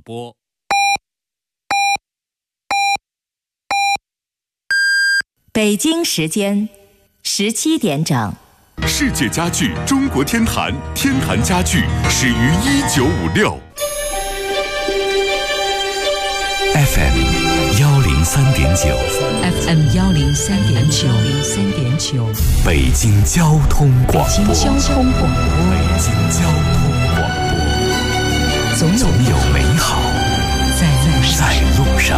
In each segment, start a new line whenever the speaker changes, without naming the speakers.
播。
北京时间17点整。
世界家具中国天坛，天坛家具始于1956。
FM 103.9
FM 103.9
北京交通广播。
北京交通广播，总有美好在路上。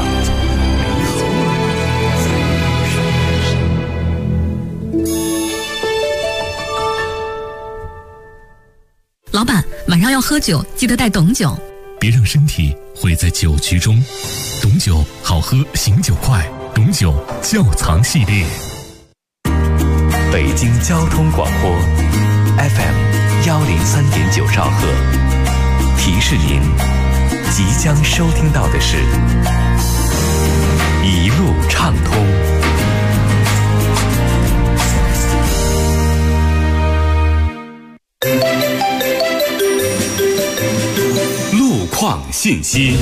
老板，晚上要喝酒，记得带董酒。
别让身体毁在酒局中。董酒好喝，醒酒快。董酒窖藏系列。
北京交通广播 FM 103.9兆赫。提示您，即将收听到的是一路畅通。
路况信息。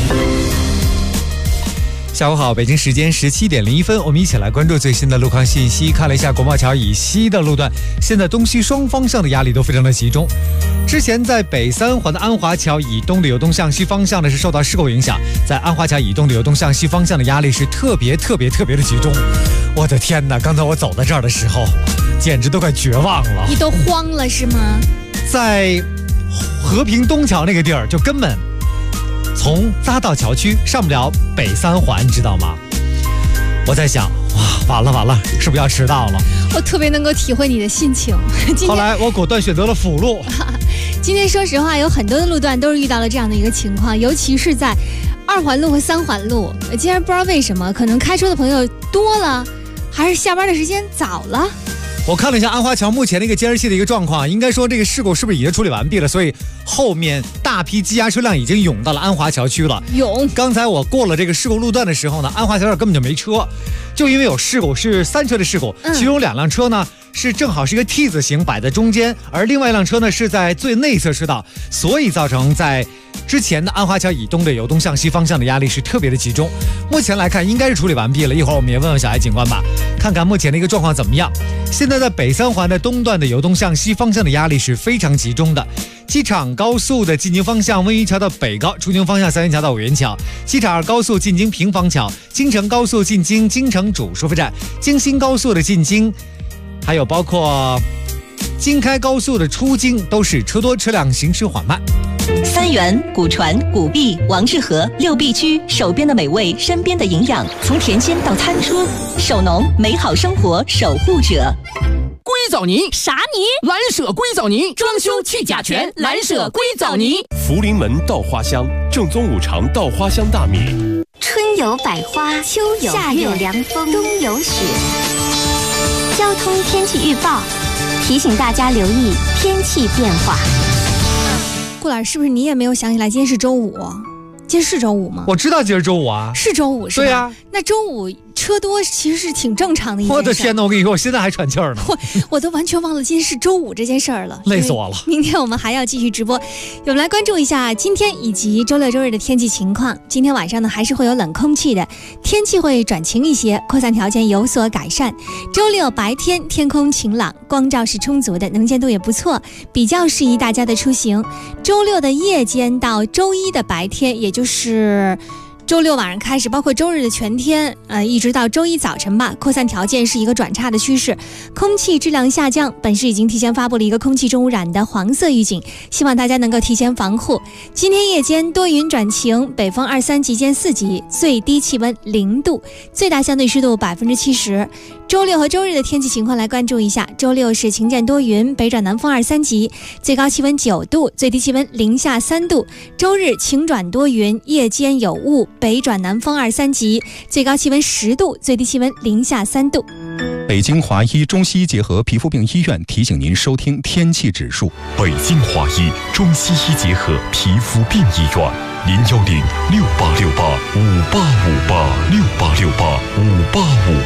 下午好，北京时间17点01分，我们一起来关注最新的路况信息。看了一下国贸桥以西的路段，现在东西双方向的压力都非常的集中。之前在北三环的安华桥以东的由东向西方向呢是受到事故影响，在安华桥以东的由东向西方向的压力是特别的集中。我的天哪，刚才我走到这儿的时候简直都快绝望了。
你都慌了是吗？
在和平东桥那个地儿就根本从匝道桥区上不了北三环，知道吗？我在想，哇，完了，是不是要迟到了？
我特别能够体会你的心情。
后来我果断选择了辅路。
今天说实话，有很多的路段都是遇到了这样的一个情况，尤其是在2环路和3环路。今天不知道为什么，可能开车的朋友多了，还是下班的时间早了。
我看了一下安华桥目前的一个监视器的一个状况，应该说这个事故是不是已经处理完毕了？所以后面大批积压车辆已经涌到了安华桥区了。刚才我过了这个事故路段的时候呢，安华桥上根本就没车，就因为有事故，是3车的事故，其中2辆车呢是正好是一个 T 字形摆在中间，而另外一辆车呢是在最内侧车道，所以造成在之前的安华桥以东的由东向西方向的压力是特别的集中。目前来看应该是处理完毕了，一会儿我们也问问小艾警官吧，看看目前的一个状况怎么样。现在在北三环的东段的由东向西方向的压力是非常集中的。机场高速的进京方向温榆桥到北高，出京方向三元桥到五元桥，机场2高速进京平房桥，京承高速进京京承主收费站，京新高速的进京，还有包括京开高速的出京都是车多，车辆行驶缓慢。
三元、古传、古壁、王致和6必居，手边的美味，身边的营养，从田间到餐桌，手农美好生活守护者。
硅藻泥
啥泥？
蓝舍硅藻泥，装修去甲醛，蓝舍硅藻泥。
福临门稻花香，正宗5常稻花香大米。
春有百花，秋有夏有凉风，冬有雪。交通天气预报提醒大家留意天气变化。
顾老师，是不是你也没有想起来今天是周五？今天是周五吗？
我知道今儿周五啊，
是周五是吧？
对呀，
那周五车多其实是挺正常的一件事。
我的天哪，我跟你说，我现在还喘气儿呢。
我都完全忘了今天是周五这件事儿了，
累死我了。
明天我们还要继续直播，我们来关注一下今天以及周六周日的天气情况。今天晚上呢还是会有冷空气的，天气会转晴一些，扩散条件有所改善。周六白天天空晴朗，光照是充足的，能见度也不错，比较适宜大家的出行。周六的夜间到周一的白天，也就是周六晚上开始，包括周日的全天，一直到周一早晨吧，扩散条件是一个转差的趋势，空气质量下降。本市已经提前发布了一个空气重污染的黄色预警，希望大家能够提前防护。今天夜间多云转晴，北风2、3级见4级，最低气温0度，最大相对湿度70%。周六和周日的天气情况来关注一下。周六是晴间多云，北转南风2、3级，最高气温9度，最低气温零下3度。周日晴转多云，夜间有雾，北转南风2、3级，最高气温10度，最低气温零下3度。
北京华医中西医结合皮肤病医院提醒您收听天气指数。
北京华医中西医结合皮肤病医院，01068685858，68685858。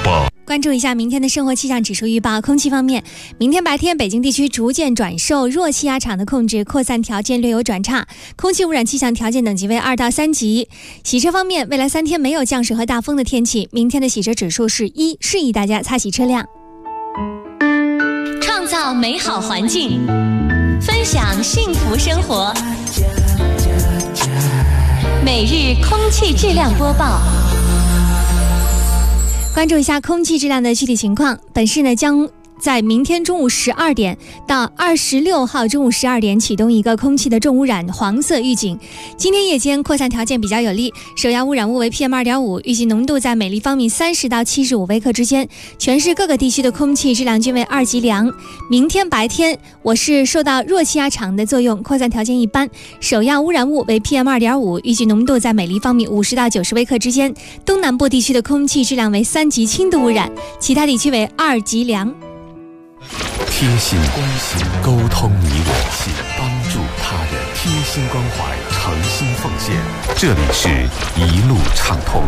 关注一下明天的生活气象指数预报。空气方面，明天白天北京地区逐渐转受弱气压场的控制，扩散条件略有转差，空气污染气象条件等级为2到3级。洗车方面，未来3天没有降水和大风的天气，明天的洗车指数是1，适宜大家擦洗车辆。
创造美好环境，分享幸福生活。每日空气质量播报。
关注一下空气质量的具体情况。本市呢将在明天中午12点到26号中午12点启动一个空气的重污染黄色预警。今天夜间扩散条件比较有利，首要污染物为 PM2.5， 预计浓度在每立方米30到75微克之间，全市各个地区的空气质量均为2级良。明天白天，我市受到弱气压场的作用，扩散条件一般，首要污染物为 PM2.5， 预计浓度在每立方米50到90微克之间，东南部地区的空气质量为3级轻度污染，其他地区为2级良。
贴心关心，沟通你我，帮助他人，贴心关怀，诚心奉献。这里是一路畅通。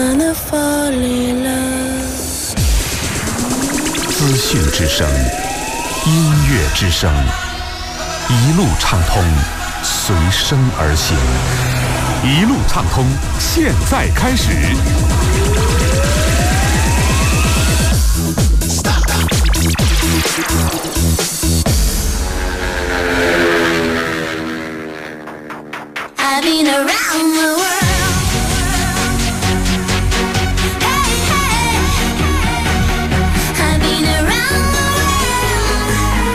资讯之声，音乐之声，一路畅通，随声而行。
一路畅通，现在开始。
I've been around the world. Hey, hey. I've been around the world.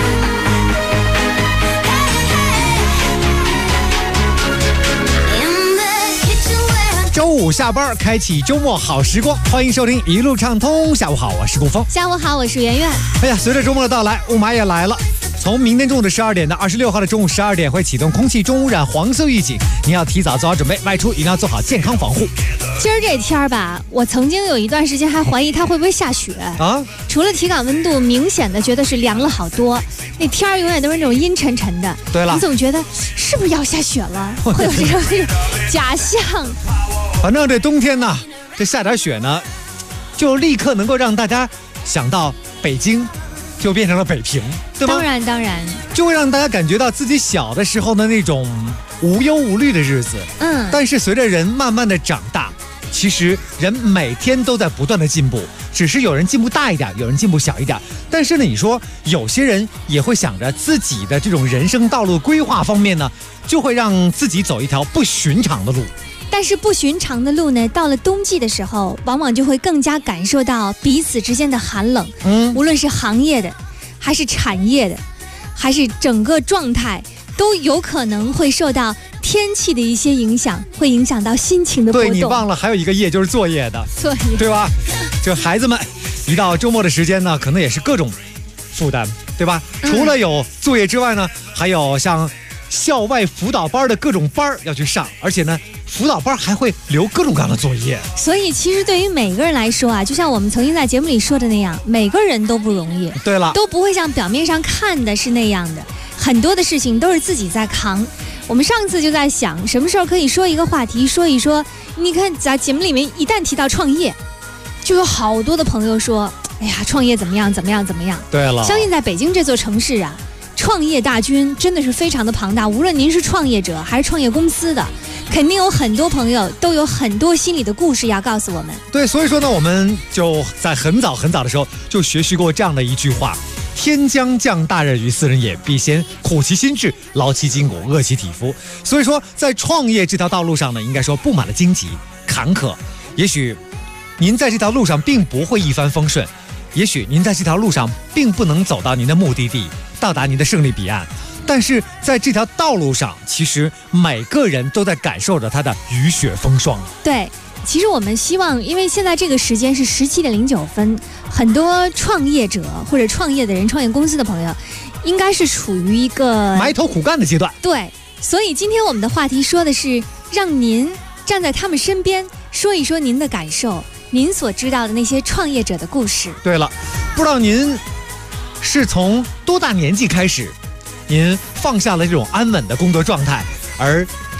Hey, hey. In the kitchen where
周五下班，开启周末好时光，欢迎收听一路畅通。下午好，我是顾峰。
下午好，我是圆圆。
哎呀，随着周末的到来，雾霾也来了。从明天中午的12点到26号的中午12点会启动空气重污染黄色预警，您要提早做好准备，外出一定要做好健康防护。
今儿这天儿吧，我曾经有一段时间还怀疑它会不会下雪
啊。
除了体感温度明显的觉得是凉了好多，那天儿永远都是那种阴沉沉的。
对了，
你总觉得是不是要下雪了，会有这种假象。
反正这冬天呢，这下点雪呢，就立刻能够让大家想到北京。就变成了北平，对吗？
当然，
就会让大家感觉到自己小的时候的那种无忧无虑的日子。但是随着人慢慢的长大，其实人每天都在不断的进步，只是有人进步大一点，有人进步小一点。但是呢，你说有些人也会想着自己的这种人生道路规划方面呢，就会让自己走一条不寻常的路。
但是不寻常的路呢，到了冬季的时候，往往就会更加感受到彼此之间的寒冷。无论是行业的，还是产业的，还是整个状态，都有可能会受到天气的一些影响，会影响到心情的波动。
对，你忘了还有一个业就是作业的，对吧？就孩子们一到周末的时间呢，可能也是各种负担，对吧？除了有作业之外呢，还有像校外辅导班的各种班要去上，而且呢，辅导班还会留各种各样的作业。
所以其实对于每个人来说啊，就像我们曾经在节目里说的那样，每个人都不容易。
对了，
都不会像表面上看的是那样的，很多的事情都是自己在扛。我们上次就在想，什么时候可以说一个话题，说一说。你看在节目里面一旦提到创业，就有好多的朋友说，哎呀，创业怎么样怎么样怎么样。
对了，
相信在北京这座城市啊，创业大军真的是非常的庞大，无论您是创业者还是创业公司的，肯定有很多朋友都有很多心里的故事要告诉我们。
对，所以说呢，我们就在很早的时候就学习过这样的一句话：天将降大任于斯人也，必先苦其心志，劳其筋骨，饿其体肤。所以说，在创业这条道路上呢，应该说布满了荆棘坎坷。也许您在这条路上并不会一帆风顺，也许您在这条路上并不能走到您的目的地，到达您的胜利彼岸。但是在这条道路上，其实每个人都在感受着它的雨雪风霜。
对，其实我们希望，因为现在这个时间是17点09分，很多创业者或者创业的人、创业公司的朋友，应该是处于一个
埋头苦干的阶段。
对，所以今天我们的话题说的是，让您站在他们身边，说一说您的感受，您所知道的那些创业者的故事。
对了，不知道您是从多大年纪开始，您放下了这种安稳的工作状态，而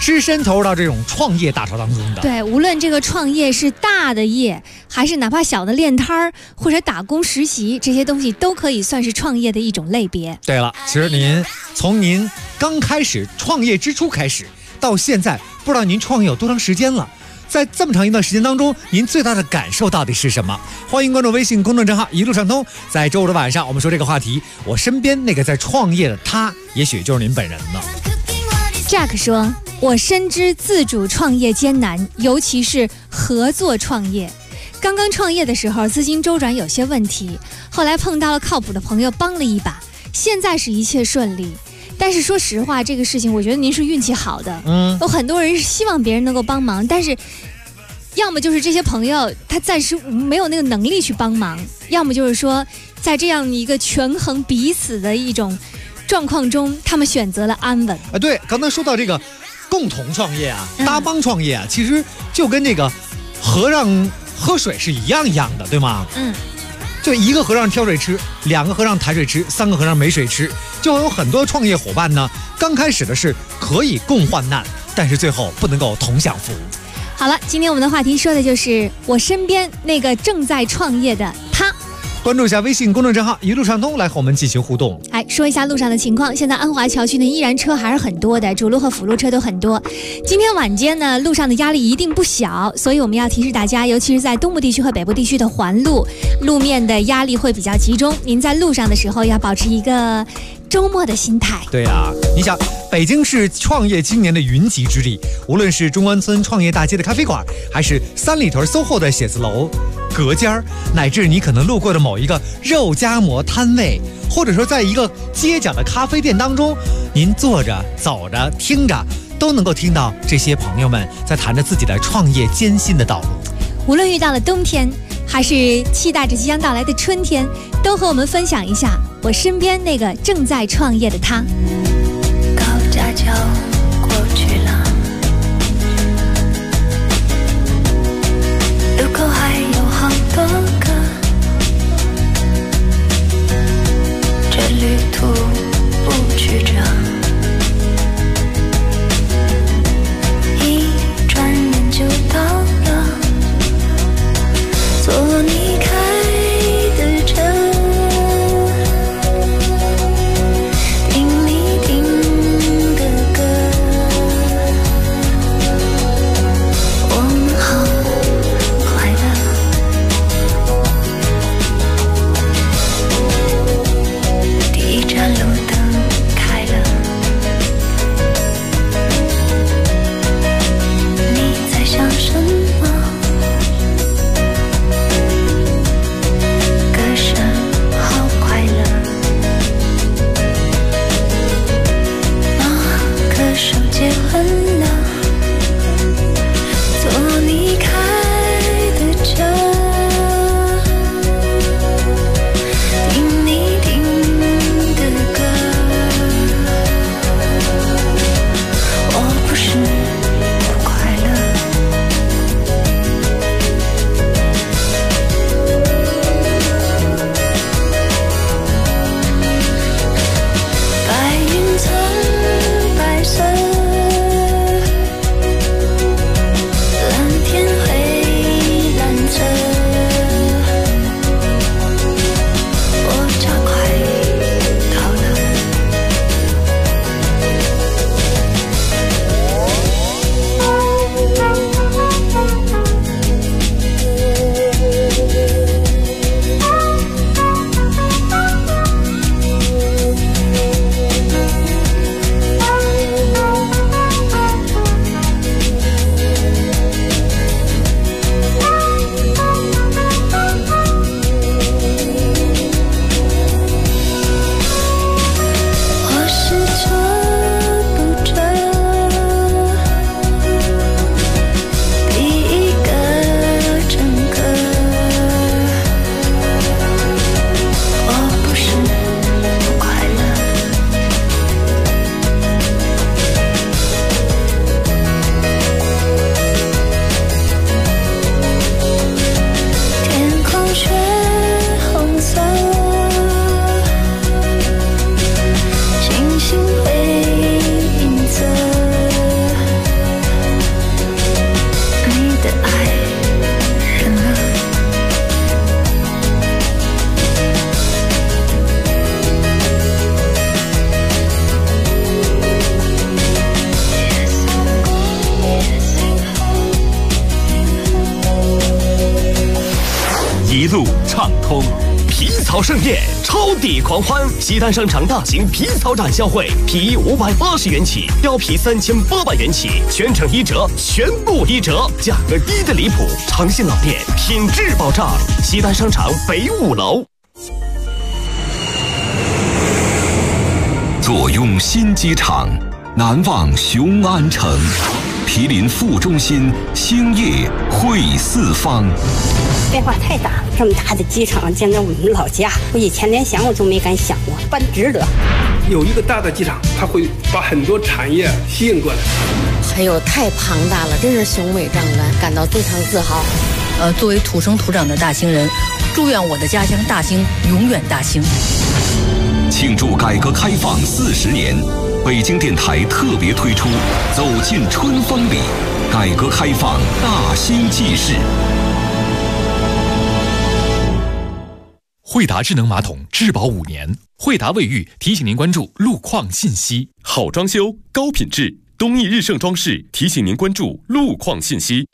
只身投入到这种创业大潮当中的。
对，无论这个创业是大的业，还是哪怕小的练摊儿或者打工实习，这些东西都可以算是创业的一种类别。
对了，其实从您刚开始创业之初开始，到现在，不知道您创业有多长时间了？在这么长一段时间当中，您最大的感受到底是什么？欢迎关注微信公众账号一路畅通。在周五的晚上，我们说这个话题，我身边那个在创业的他，也许就是您本人呢。
Jack 说，我深知自主创业艰难，尤其是合作创业。刚刚创业的时候，资金周转有些问题，后来碰到了靠谱的朋友帮了一把，现在是一切顺利。但是说实话，这个事情我觉得您是运气好的。有很多人是希望别人能够帮忙，但是要么就是这些朋友他暂时没有那个能力去帮忙，要么就是说在这样一个权衡彼此的一种状况中，他们选择了安稳。
对，刚才说到这个共同创业啊，搭帮创业啊，其实就跟这个和尚喝水是一样的，对吗？就一个和尚挑水吃，两个和尚抬水吃，三个和尚没水吃，就有很多创业伙伴呢。刚开始的是可以共患难，但是最后不能够同享福。
好了，今天我们的话题说的就是我身边那个正在创业的他。
关注一下微信公众账号一路畅通，来和我们进行互动。
说一下路上的情况。现在安华桥区呢依然车还是很多的，主路和辅路车都很多。今天晚间呢路上的压力一定不小，所以我们要提示大家，尤其是在东部地区和北部地区的环路，路面的压力会比较集中。您在路上的时候要保持一个周末的心态。
对啊，你想，北京市创业青年的云集之地，无论是中关村创业大街的咖啡馆，还是三里屯 SOHO 的写字楼隔间，乃至你可能路过的某一个肉夹馍摊位，或者说在一个街角的咖啡店当中，您坐着走着听着，都能够听到这些朋友们在谈着自己的创业艰辛的道路。
无论遇到了冬天，还是期待着即将到来的春天，都和我们分享一下我身边那个正在创业的他。
高架桥过去了，路口还有好多个，这旅途不曲折，一转眼就到了，做你开的车，听你
一路畅通。皮草盛宴，超抵狂欢！西单商场大型皮草展销会，皮衣580元起，貂皮3800元起，全程1折，全部1折，价格低的离谱。诚信老店，品质保障。西单商场北5楼。
坐拥新机场，难忘雄安城。毗邻副中心，兴业汇四方。
变化太大了，这么大的机场，简直我们老家，我以前连想我都没敢想过，办值得。
有一个大的机场，它会把很多产业吸引过来。
还有太庞大了，真是雄伟壮观，感到非常自豪。
作为土生土长的大兴人，祝愿我的家乡大兴永远大兴。
庆祝改革开放40年，北京电台特别推出《走进春风里》，改革开放大兴纪事。
惠达智能马桶质保5年，惠达卫浴提醒您关注路况信息。
好装修，高品质，东义日盛装饰提醒您关注路况信息。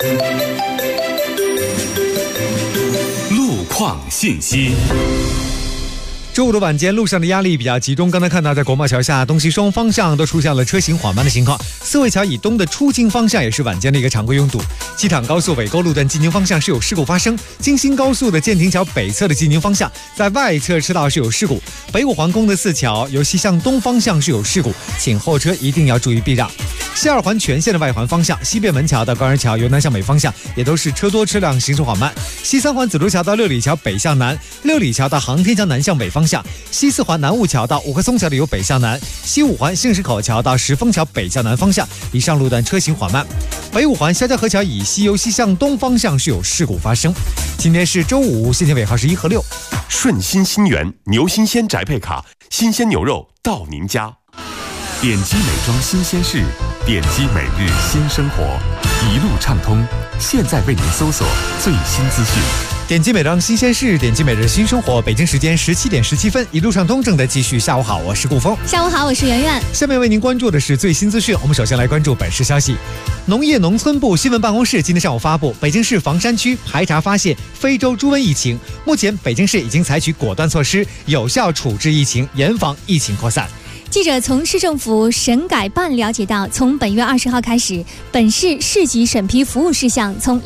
路况信息。
周五的晚间，路上的压力比较集中。刚才看到，在国贸桥下东西双方向都出现了车行缓慢的情况。四惠桥以东的出京方向也是晚间的一个常规拥堵。机场高速尾沟路段进京方向是有事故发生。京新高速的建亭桥北侧的进京方向，在外侧车道是有事故。北五环宫的4桥由西向东方向是有事故，请后车一定要注意避让。西二环全线的外环方向，西便门桥到高人桥由南向北方向也都是车多车辆，行驶缓慢。西三环紫竹桥到六里桥北向南，六里桥到航天桥南向北方向。西四环南雾桥到五棵松桥的由北向南，西五环杏石口桥到石峰桥北向南方向，以上路段车行缓慢。北五环肖家河桥以西由西向东方向是有事故发生。今天是周五，新天尾号是1和6。
顺心新源牛新鲜宅配卡，新鲜牛肉到您家。点击美妆新鲜事，点击每日新生活，一路畅通。现在为您搜索最新资讯。
点击美妆新鲜事，点击每日新生活。北京时间17点17分，一路畅通正在继续。下午好，我是顾峰。
下午好，我是圆圆。
下面为您关注的是最新资讯。我们首先来关注本市消息。农业农村部新闻办公室今天上午发布，北京市房山区排查发现非洲猪瘟疫情。目前，北京市已经采取果断措施，有效处置疫情，严防疫情扩散。
记者从市政府审改办了解到，从本月20号开始，本市市级审批服务事项从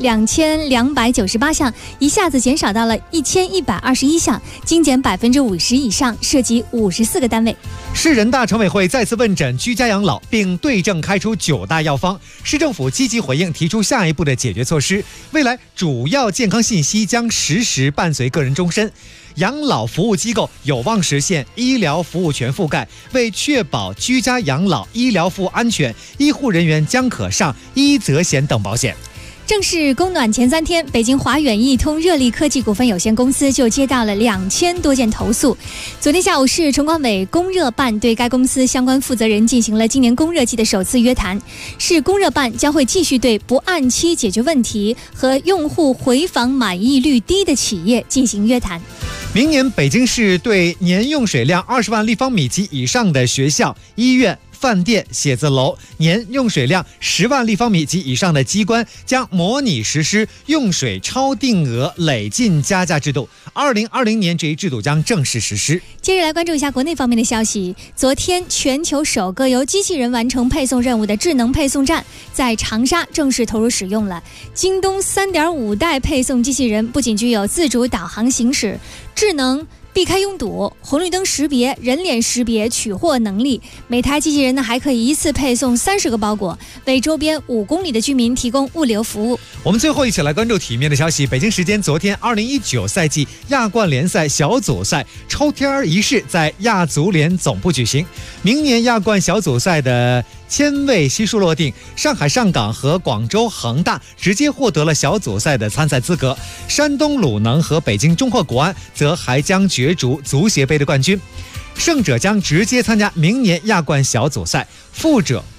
2298项一下子减少到了1121项，精简50%以上，涉及54个单位。
市人大常委会再次问诊居家养老，并对症开出9大药方。市政府积极回应，提出下一步的解决措施。未来主要健康信息将实时伴随个人终身。养老服务机构有望实现医疗服务全覆盖，为确保居家养老医疗服务安全，医护人员将可上医责险等保险。
正式供暖前3天，北京华远易通热力科技股份有限公司就接到了2000多件投诉。昨天下午，市城管委供热办对该公司相关负责人进行了今年供热季的首次约谈。市供热办将会继续对不按期解决问题和用户回访满意率低的企业进行约谈。
明年北京市对年用水量20万立方米及以上的学校、医院、饭店、写字楼年用水量10万立方米及以上的机关将模拟实施用水超定额累进加价制度。2020年这一制度将正式实施。
接着来关注一下国内方面的消息。昨天，全球首个由机器人完成配送任务的智能配送站在长沙正式投入使用了。京东3.5代配送机器人不仅具有自主导航行驶、智能避开拥堵、红绿灯识别、人脸识别、取货能力，每台机器人呢还可以一次配送30个包裹，为周边5公里的居民提供物流服务。
我们最后一起来关注体面的消息。北京时间昨天，2019赛季亚冠联赛小组赛抽签仪式在亚足联总部举行。明年亚冠小组赛的签位悉数落定，上海上港和广州恒大直接获得了小组赛的参赛资格，山东鲁能和北京中赫国安则还将角逐足协杯的冠军。胜者将直接参加明年亚冠小组赛，负者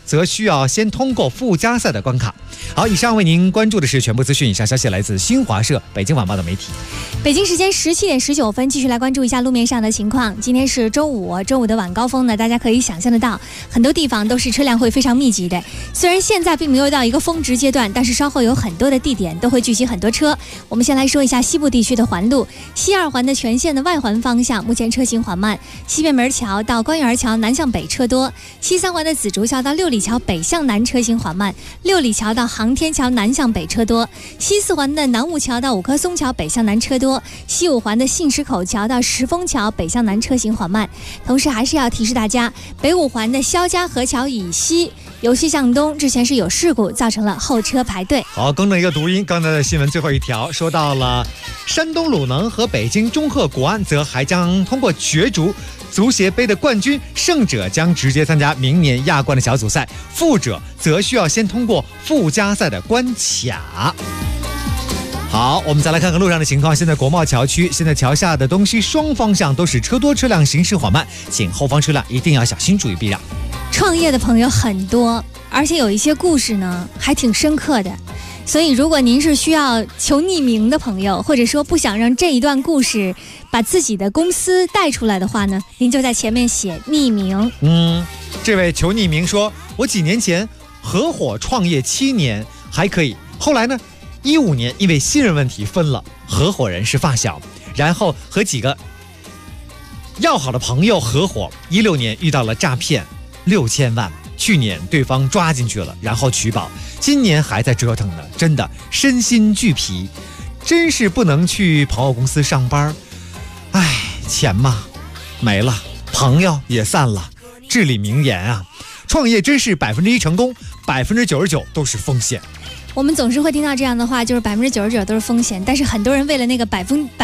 则需要先通过附加赛的关卡。好，以上为您关注的是全部资讯。以上消息来自新华社、北京晚报的媒体。
北京时间17点19分，继续来关注一下路面上的情况。今天是周五的晚高峰呢，大家可以想象得到，很多地方都是车辆会非常密集的。虽然现在并没有到一个峰值阶段，但是稍后有很多的地点都会聚集很多车。我们先来说一下西部地区的环路，西二环的全线的外环方向目前车行缓慢，西便门桥到官园桥南向北车多，西三环的紫竹桥到六里桥北向南车行缓慢，六里桥到航天桥南向北车多，西四环的南五桥到五棵松桥北向南车多，西五环的信石口桥到石峰桥北向南车行缓慢。同时还是要提示大家，北五环的肖家河桥以西由西向东之前是有事故，造成了后车排队。
好，更正一个读音，刚才的新闻最后一条说到了山东鲁能和北京中赫国安则还将通过角逐足协杯的冠军，胜者将直接参加明年亚冠的小组赛，负者则需要先通过附加赛的关卡。好，我们再来看看路上的情况。现在国贸桥区，现在桥下的东西双方向都是车多，车辆行驶缓慢，请后方车辆一定要小心，注意避让。
创业的朋友很多，而且有一些故事呢还挺深刻的，所以如果您是需要求匿名的朋友，或者说不想让这一段故事把自己的公司带出来的话呢，您就在前面写匿名。
这位求匿名说，我几年前合伙创业7年还可以，后来呢15年因为信任问题分了，合伙人是发小，然后和几个要好的朋友合伙，16年遇到了诈骗6000万，去年对方抓进去了，然后取保，今年还在折腾呢，真的身心俱疲，真是不能去朋友公司上班。唉，钱嘛没了，朋友也散了，至理名言啊！创业真是1%成功，99%都是风险。
我们总是会听到这样的话，就是99%都是风险，但是很多人为了那个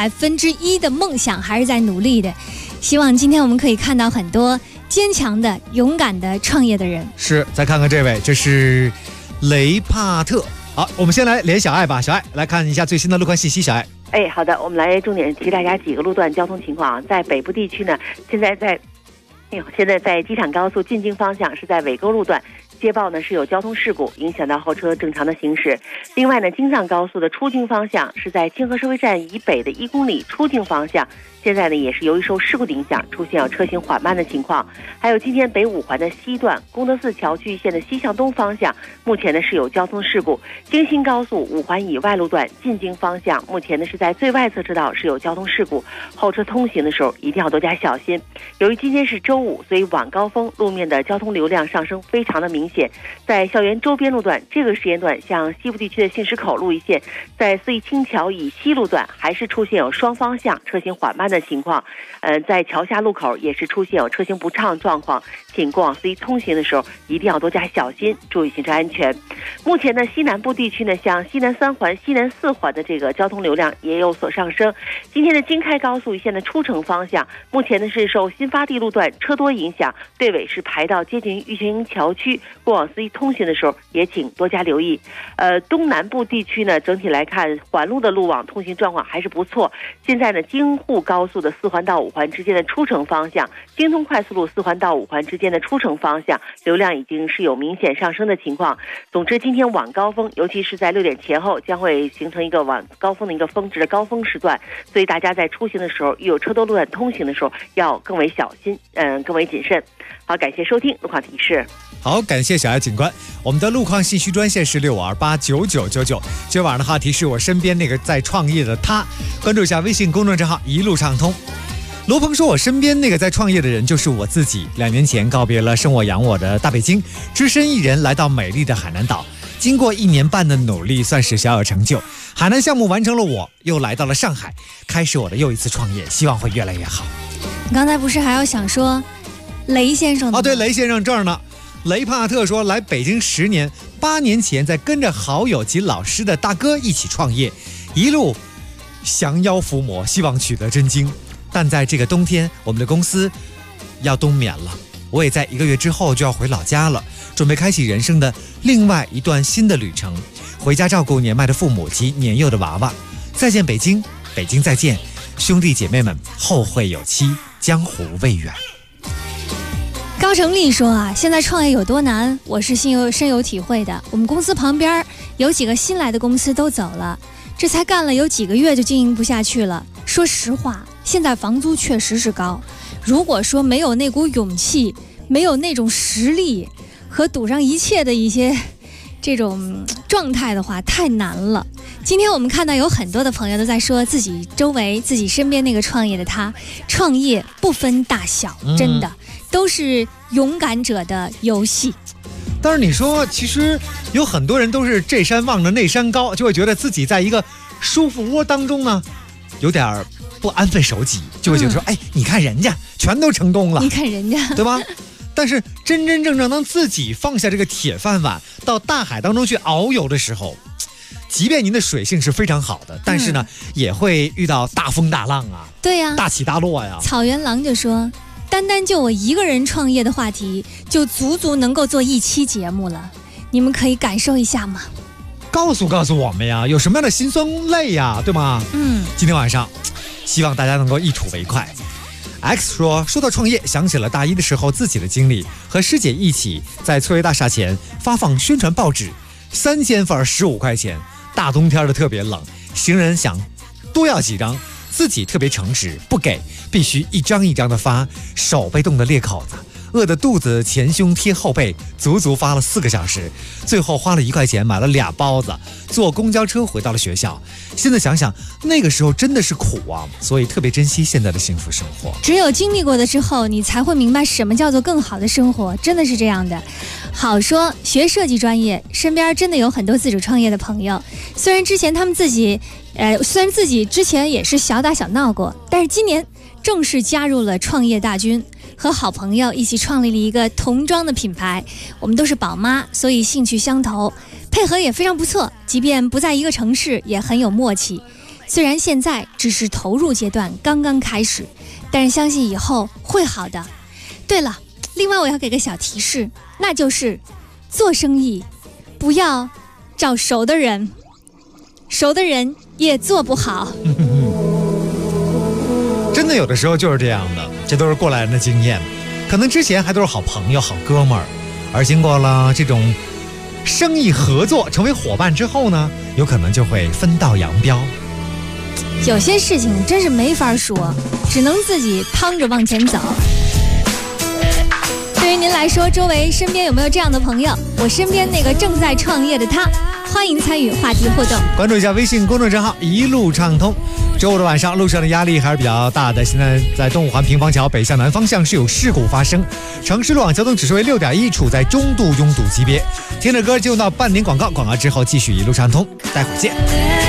1%的梦想还是在努力的。希望今天我们可以看到很多坚强的、勇敢的创业的人。
是，再看看这位，这是雷帕特。好，我们先来连小爱吧，小爱来看一下最新的路况信息。小爱，
好的，我们来重点提大家几个路段交通情况。在北部地区呢，现在在机场高速进京方向是在尾沟路段。接报呢是有交通事故，影响到后车正常的行驶。另外呢，京藏高速的出京方向是在清河收费站以北的1公里出京方向，现在呢也是由于受事故的影响，出现了车行缓慢的情况。还有今天北五环的西段功德寺桥区线的西向东方向，目前呢是有交通事故。京新高速五环以外路段进京方向，目前呢是在最外侧车道是有交通事故，后车通行的时候一定要多加小心。由于今天是周五，所以晚高峰路面的交通流量上升非常的明显。在校园周边路段这个时间段，像西部地区的信石口路一线，在四义清桥以西路段还是出现有双方向车行缓慢的情况。在桥下路口也是出现有车行不畅状况，请过往四义通行的时候一定要多加小心，注意行车安全。目前呢，西南部地区呢，像西南3环、西南4环的这个交通流量也有所上升。今天的京开高速一线的出城方向，目前呢是受新发地路段车多影响，队尾是排到接近玉泉营桥区，过往四义通行的时候也请多加留意。东南部地区呢，整体来看环路的路网通行状况还是不错。现在呢，京沪高速的4环到5环之间的出城方向，京通快速路4环到5环之间的出城方向流量已经是有明显上升的情况。总之，今天晚高峰，尤其是在6点前后，将会形成一个晚高峰的一个峰值的高峰时段，所以大家在出行的时候，遇有车多路段通行的时候，要更为小心，更为谨慎。好，感谢收听路况提示。
好，感谢小爱警官。我们的路况信息专线是6289999。今天晚上的话题是我身边那个在创业的他，关注一下微信公众账号一路畅通。罗鹏说，我身边那个在创业的人就是我自己。2年前告别了生我养我的大北京，只身一人来到美丽的海南岛。经过1年半的努力，算是小有成就。海南项目完成了，我又来到了上海，开始我的又一次创业，希望会越来越好。
你刚才不是还要想说雷先生
对，雷先生这儿呢。雷帕特说，来北京10年，8年前在跟着好友及老师的大哥一起创业，一路降妖伏魔，希望取得真经。但在这个冬天，我们的公司要冬眠了，我也在1个月之后就要回老家了，准备开启人生的另外一段新的旅程，回家照顾年迈的父母及年幼的娃娃。再见北京，北京再见，兄弟姐妹们，后会有期，江湖未远。
高成立说啊，现在创业有多难，我是深有体会的。我们公司旁边有几个新来的公司都走了，这才干了有几个月就经营不下去了。说实话，现在房租确实是高，如果说没有那股勇气，没有那种实力和赌上一切的一些这种状态的话，太难了。今天我们看到有很多的朋友都在说自己周围自己身边那个创业的他，创业不分大小，真的都是勇敢者的游戏。
但是你说其实有很多人都是这山望着那山高，就会觉得自己在一个舒服窝当中呢有点不安分守己，就会觉得说哎，你看人家全都成功了，
你看人家
对吧？但是真真正正当自己放下这个铁饭碗到大海当中去遨游的时候，即便您的水性是非常好的，但是呢也会遇到大风大浪啊，
对呀，
大起大落呀。
草原狼就说，单单就我一个人创业的话题就足足能够做一期节目了，你们可以感受一下吗？
告诉我们呀，有什么样的辛酸泪呀，对吗？今天晚上希望大家能够一吐为快。X 说到创业，想起了大一的时候自己的经历，和师姐一起在翠微大厦前发放宣传报纸，3000份15块钱，大冬天的特别冷，行人想多要几张，自己特别诚实，不给，必须一张一张的发，手被冻得裂口子，饿得肚子前胸贴后背，足足发了4个小时，最后花了1块钱买了2包子，坐公交车回到了学校。现在想想那个时候真的是苦啊，所以特别珍惜现在的幸福生活。
只有经历过的之后，你才会明白什么叫做更好的生活，真的是这样的。好说学设计专业，身边真的有很多自主创业的朋友，虽然自己之前也是小打小闹过，但是今年正式加入了创业大军，和好朋友一起创立了一个童装的品牌。我们都是宝妈，所以兴趣相投，配合也非常不错，即便不在一个城市也很有默契。虽然现在只是投入阶段，刚刚开始，但是相信以后会好的。对了，另外我要给个小提示，那就是做生意不要找熟的人，熟的人也做不好。
真的有的时候就是这样的，这都是过来人的经验，可能之前还都是好朋友好哥们儿，而经过了这种生意合作成为伙伴之后呢，有可能就会分道扬镳。
有些事情真是没法说，只能自己趟着往前走。对于您来说，周围身边有没有这样的朋友？我身边那个正在创业的他，欢迎参与话题互动，
关注一下微信公众账号一路畅通。周五的晚上路上的压力还是比较大的，现在在东五环平房桥北向南方向是有事故发生，城市路网交通指数为6.1，处在中度拥堵级别。听着歌进入到半点广告，广告之后继续一路畅通，待会儿见。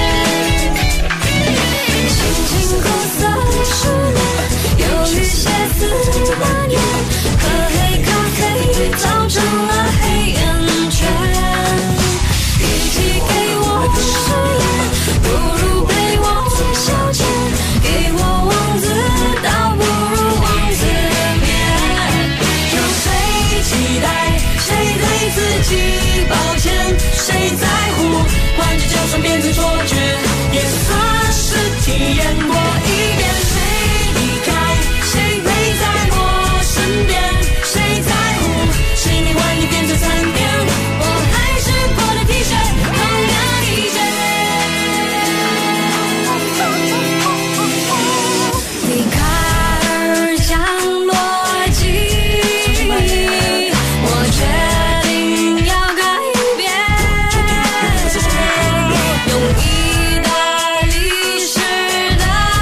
造成了黑眼圈，与其给我誓言，不如陪我消遣，给我王子倒不如王子面。有谁期待，谁对自己抱歉，谁在乎，换着就算变成错觉，也算是体验过一遍。谁离开，谁陪在我身边，谁在换你变成残点，我还是破的 T 恤，同样一件。笛卡尔讲逻辑，我决定要改变，用意大利式的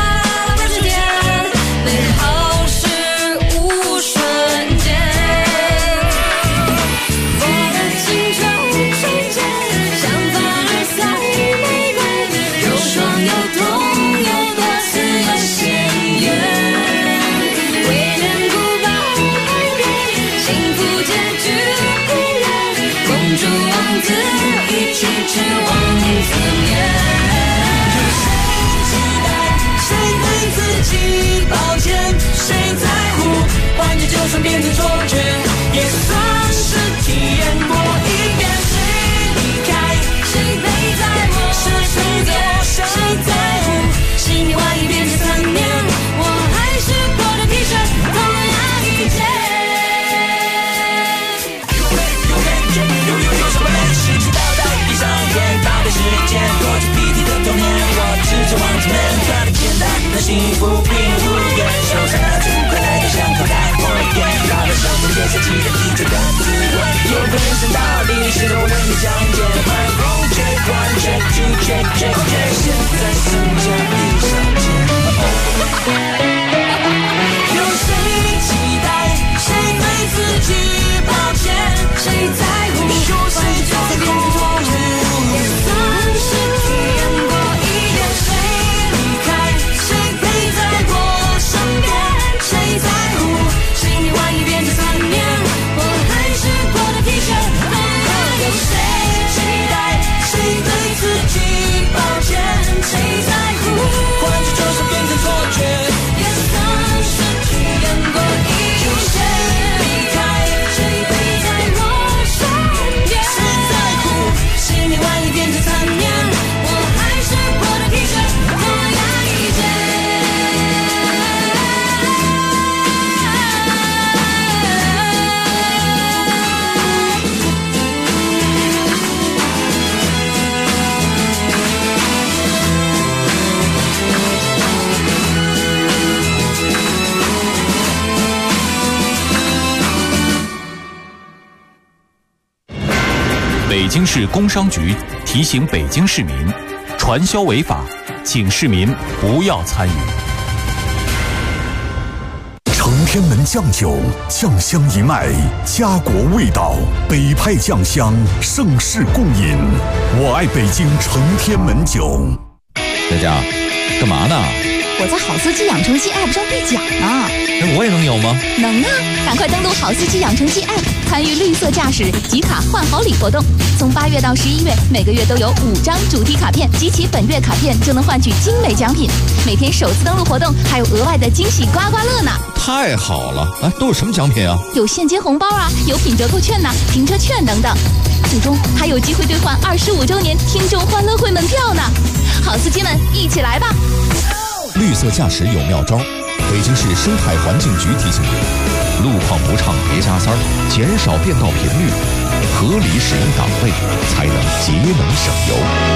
man， 穿得简单，但幸福并无缘。手上拿着5块来的香口带火焰，拿着手中接下起的一切的滋味。有个人生道理，是我为你讲解。Microphone check one check two check check check， 现在剩下1小节。有谁期待？谁对自己抱歉？谁在乎？谁在乎？也算是体验过一点。谁离开？谁陪在我身边？谁在乎？心里万一变成残念，我还是过得疲倦。有谁期待？谁对自己抱歉？谁在乎？换着就算变成错觉，也算是体验过一点。谁离开？谁陪在我身边？谁在乎？心里万一变成残念，我还是过得疲倦，我要理解。
北京市工商局提醒北京市民，传销违法，请市民不要参与。
承天门酱酒，酱香一脉，家国味道，北派酱香，盛世共饮。我爱北京承天门酒。
佳佳，干嘛呢？
我在好司机养成记 App 上兑奖呢。
我也能有吗？
能啊！赶快登录好司机养成记 App， 参与绿色驾驶集卡换好礼活动。从8月到11月，每个月都有5张主题卡片，集齐本月卡片就能换取精美奖品。每天首次登录活动还有额外的惊喜刮刮乐呢！
太好了！哎，都有什么奖品啊？
有现金红包啊，有品折扣券呐，停车券等等。最终还有机会兑换25周年听众欢乐会门票呢！好司机们，一起来吧！
绿色驾驶有妙招，北京市生态环境局提醒您：路况不畅别加塞儿，减少变道频率，合理使用档位，才能节能省油。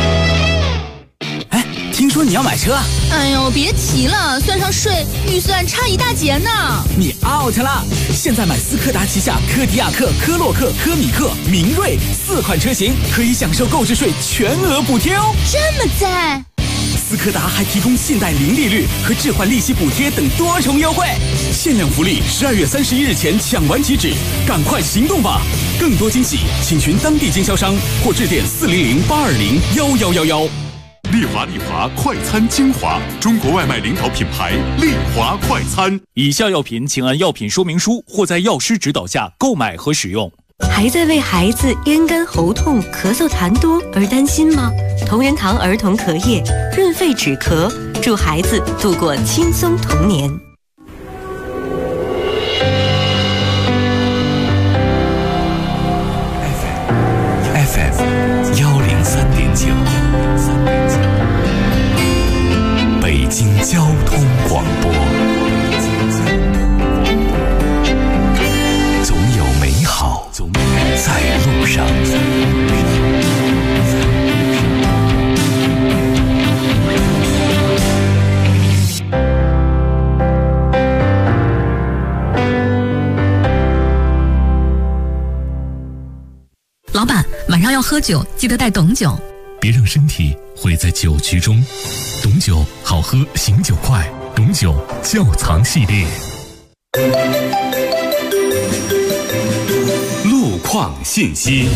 哎，听说你要买车？
哎呦，别提了，算上税，预算差一大截呢。
你 out 了！现在买斯柯达旗下柯迪亚克、科洛克、科米克、明锐4款车型，可以享受购置税全额补贴哦。
这么赞！
斯柯达还提供信贷零利率和置换利息补贴等多重优惠，限量福利，12月31日前抢完即止，赶快行动吧！更多惊喜，请寻当地经销商或致电400-820-1111。
丽华快餐精华，中国外卖领导品牌丽华快餐。
以下药品请按药品说明书或在药师指导下购买和使用。
还在为孩子咽干喉痛、咳嗽痰多而担心吗？同仁堂儿童咳液润肺止咳，助孩子度过轻松童年。
FM 103.9，北京交通广播。总有美好在路上。
老板，晚上要喝酒，记得带董酒。
别让身体毁在酒局中。董酒好喝，醒酒快。董酒窖藏系列。
路况信息。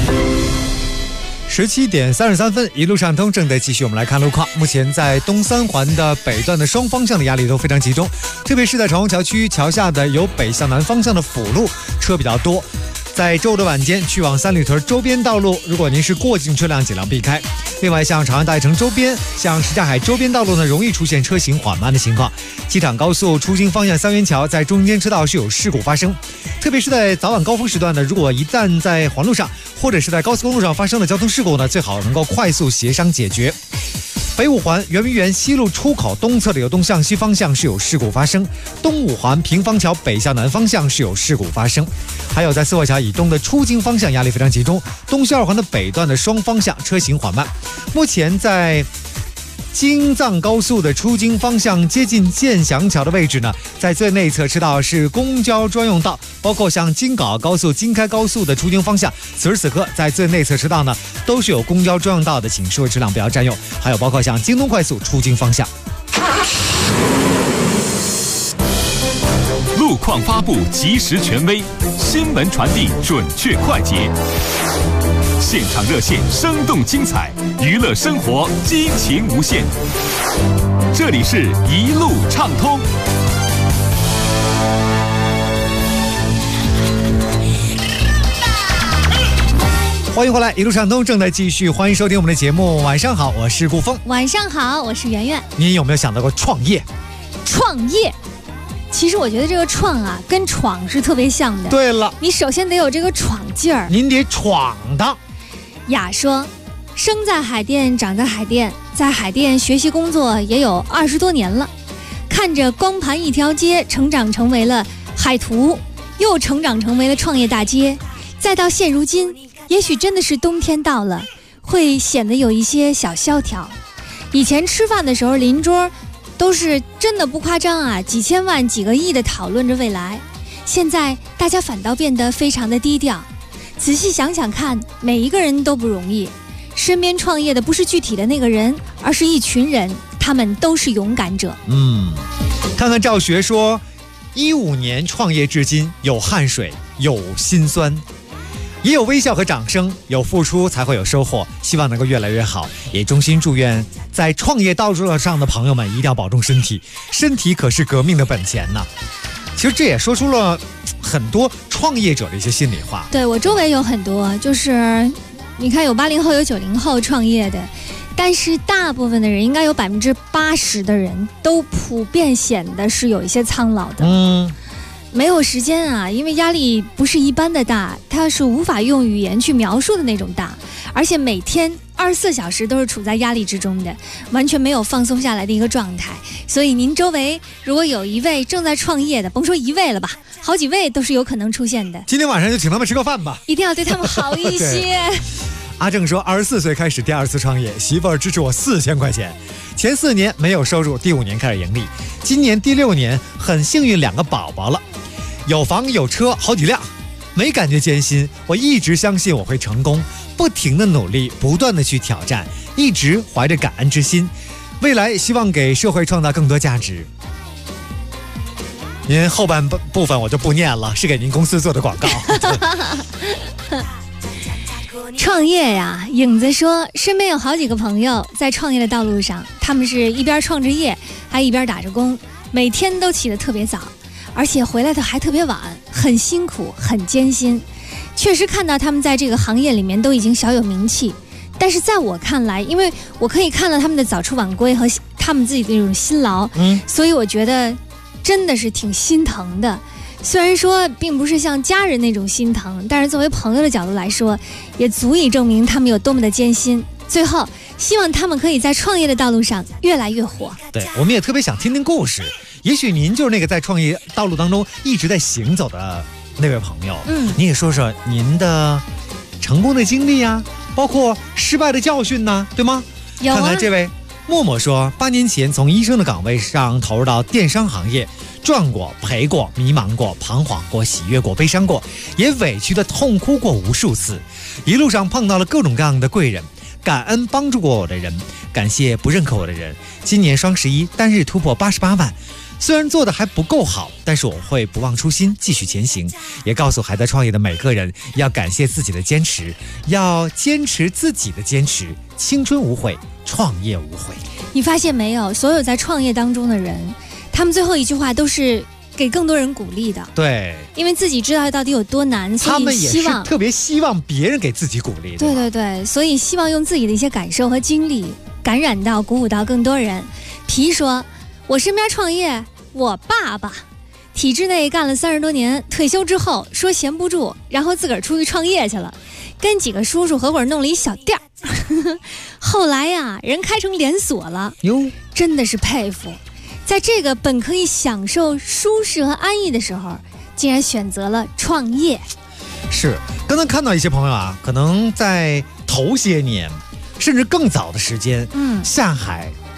17点33分，一路畅通正在继续。我们来看路况。目前在东三环的北段的双方向的压力都非常集中，特别是在长虹桥区桥下的由北向南方向的辅路车比较多。在周五的晚间，去往三里屯周边道路，如果您是过境车辆，尽量避开。另外，像长安大悦城周边、像什刹海周边道路呢，容易出现车行缓慢的情况。机场高速出京方向三元桥在中间车道是有事故发生，特别是在早晚高峰时段呢，如果一旦在环路上或者是在高速公路上发生了交通事故呢，最好能够快速协商解决。北五环圆明园西路出口东侧的由东向西方向是有事故发生，东五环平房桥北向南方向是有事故发生，还有在四惠桥以东的出京方向压力非常集中，东西二环的北段的双方向车行缓慢。目前在京藏高速的出京方向接近建祥桥的位置呢，在最内侧车道是公交专用道，包括像京港高速、京开高速的出京方向，此时此刻在最内侧车道呢都是有公交专用道的，请社会车辆不要占用。还有包括像京东快速出京方向。
路况发布及时权威，新闻传递准确快捷，现场热线生动精彩，娱乐生活激情无限。这里是一路畅通。
欢迎回来，一路畅通正在继续，欢迎收听我们的节目。晚上好，我是顾峰。
晚上好，我是圆圆。
您有没有想到过创业？
创业，其实我觉得这个创啊，跟闯是特别像的。
对了，
你首先得有这个闯劲儿，
您得闯荡。
雅说，生在海淀，长在海淀，在海淀学习工作也有20多年了，看着光盘一条街成长成为了海图，又成长成为了创业大街，再到现如今，也许真的是冬天到了，会显得有一些小萧条。以前吃饭的时候，邻桌都是真的不夸张啊，几千万几个亿的讨论着未来，现在大家反倒变得非常的低调。仔细想想看，每一个人都不容易，身边创业的不是具体的那个人，而是一群人，他们都是勇敢者。
看看赵学说，15年创业至今，有汗水，有辛酸，也有微笑和掌声，有付出才会有收获，希望能够越来越好，也衷心祝愿在创业道路上的朋友们一定要保重身体，身体可是革命的本钱呐。其实这也说出了很多创业者的一些心里话。
对，我周围有很多，就是你看有80后有90后创业的，但是大部分的人应该有80%的人都普遍显得是有一些苍老的。没有时间啊，因为压力不是一般的大，它是无法用语言去描述的那种大，而且每天24小时都是处在压力之中的，完全没有放松下来的一个状态。所以您周围如果有一位正在创业的，甭说一位了吧，好几位都是有可能出现的。
今天晚上就请他们吃个饭吧，
一定要对他们好一些。
阿正说，24岁开始第2次创业，媳妇儿支持我4000块钱，前4年没有收入，第5年开始盈利，今年第6年很幸运2个宝宝了，有房有车好几辆，没感觉艰辛，我一直相信我会成功，不停的努力，不断的去挑战，一直怀着感恩之心，未来希望给社会创造更多价值。您后半部分我就不念了，是给您公司做的广告。
创业呀，影子说身边有好几个朋友在创业的道路上，他们是一边创着业还一边打着工，每天都起得特别早，而且回来的还特别晚，很辛苦很艰辛。确实看到他们在这个行业里面都已经小有名气，但是在我看来，因为我可以看到他们的早出晚归和他们自己的那种辛劳，所以我觉得真的是挺心疼的。虽然说并不是像家人那种心疼，但是作为朋友的角度来说，也足以证明他们有多么的艰辛。最后希望他们可以在创业的道路上越来越火。
对，我们也特别想听听故事，也许您就是那个在创业道路当中一直在行走的那位朋友，你也说说您的成功的经历啊，包括失败的教训呢，对吗？
有啊。
看看这位默默说，8年前从医生的岗位上投入到电商行业，赚过赔过，迷茫过，彷徨过，喜悦过，悲伤过，也委屈的痛哭过无数次，一路上碰到了各种各样的贵人，感恩帮助过我的人，感谢不认可我的人。今年双11单日突破88万，虽然做的还不够好，但是我会不忘初心，继续前行。也告诉还在创业的每个人，要感谢自己的坚持，要坚持自己的坚持，青春无悔，创业无悔。
你发现没有，所有在创业当中的人，他们最后一句话都是给更多人鼓励的。
对，
因为自己知道到底有多难，所以
他们也是特别希望别人给自己鼓励的。
对对对，所以希望用自己的一些感受和经历感染到、鼓舞到更多人。皮说，我身边创业，我爸爸体制内干了30多年，退休之后说闲不住，然后自个儿出去创业去了，跟几个叔叔合伙弄了一小店儿。后来呀，人开成连锁了哟，真的是佩服。在这个本可以享受舒适和安逸的时候，竟然选择了创业。
是，刚才看到一些朋友啊，可能在头些年甚至更早的时间，下海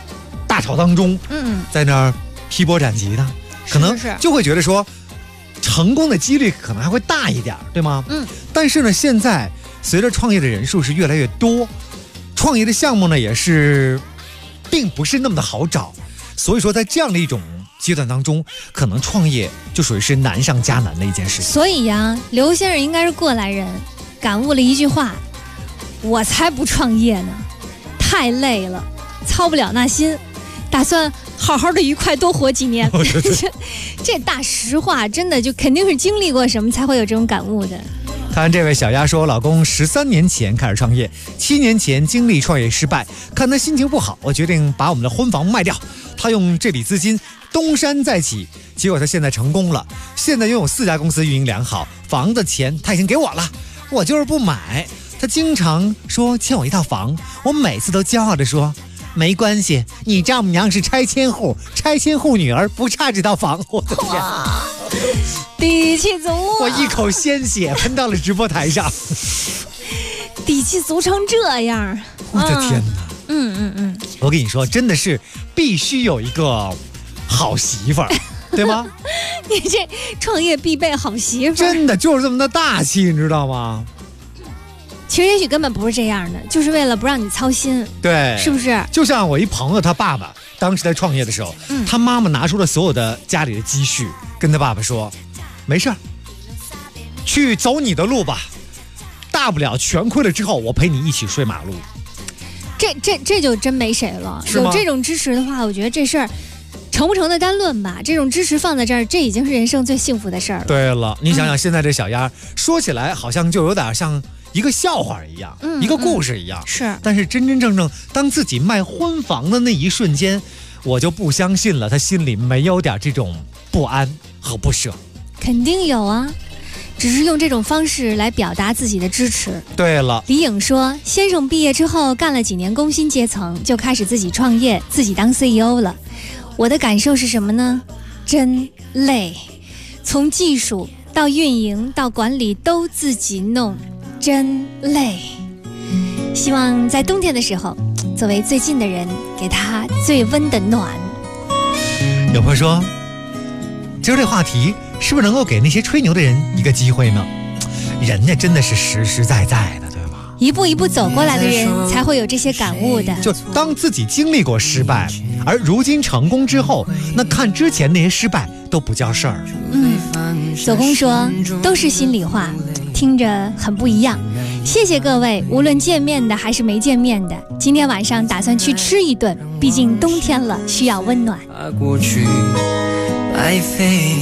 大潮当中，在那儿劈波斩棘的，可能就会觉得说，成功的几率可能还会大一点，对吗？但是呢，现在随着创业的人数是越来越多，创业的项目呢也是，并不是那么的好找，所以说在这样的一种阶段当中，可能创业就属于是难上加难的一件事情。
所以呀，刘先生应该是过来人，感悟了一句话：我才不创业呢，太累了，操不了那心，打算好好的愉快多活几年。这大实话，真的就肯定是经历过什么才会有这种感悟的。
看这位小丫说，老公13年前开始创业，7年前经历创业失败，看他心情不好，我决定把我们的婚房卖掉。他用这笔资金东山再起，结果他现在成功了，现在拥有4家公司，运营良好，房子钱他已经给我了，我就是不买。他经常说欠我一套房，我每次都骄傲地说没关系，你丈母娘是拆迁户，拆迁户女儿不差这套房。我的天，
底气足
我一口鲜血喷到了直播台上。
底气足成这样，
我的天哪！我跟你说，真的是必须有一个好媳妇儿，对吗？
你这创业必备好媳妇儿，
真的就是这么的大气，你知道吗？
其实也许根本不是这样的，就是为了不让你操心，
对，
是不是？
就像我一朋友他爸爸当时在创业的时候，他妈妈拿出了所有的家里的积蓄，跟他爸爸说，没事儿，去走你的路吧，大不了全亏了之后我陪你一起睡马路。
这就真没谁了。有这种支持的话，我觉得这事儿成不成的单论吧，这种支持放在这儿，这已经是人生最幸福的事儿了。
对了，你想想现在这小丫说起来好像就有点像一个笑话一样，一个故事一样，
是。
但是真真正正当自己卖婚房的那一瞬间，我就不相信了，他心里没有点这种不安和不舍。
肯定有啊，只是用这种方式来表达自己的支持。
对了，
李颖说，先生毕业之后干了几年工薪阶层，就开始自己创业，自己当 CEO 了。我的感受是什么呢？真累，从技术到运营到管理都自己弄，真累。希望在冬天的时候，作为最近的人，给他最温的暖。
有朋友说，今儿这话题是不是能够给那些吹牛的人一个机会呢？人家真的是实实在在的，对吧？
一步一步走过来的人才会有这些感悟的。
就当自己经历过失败，而如今成功之后，那看之前那些失败都不叫事儿。
左公说，都是心里话，听着很不一样。谢谢各位，无论见面的还是没见面的，今天晚上打算去吃一顿，毕竟冬天了，需要温暖。
过去白费，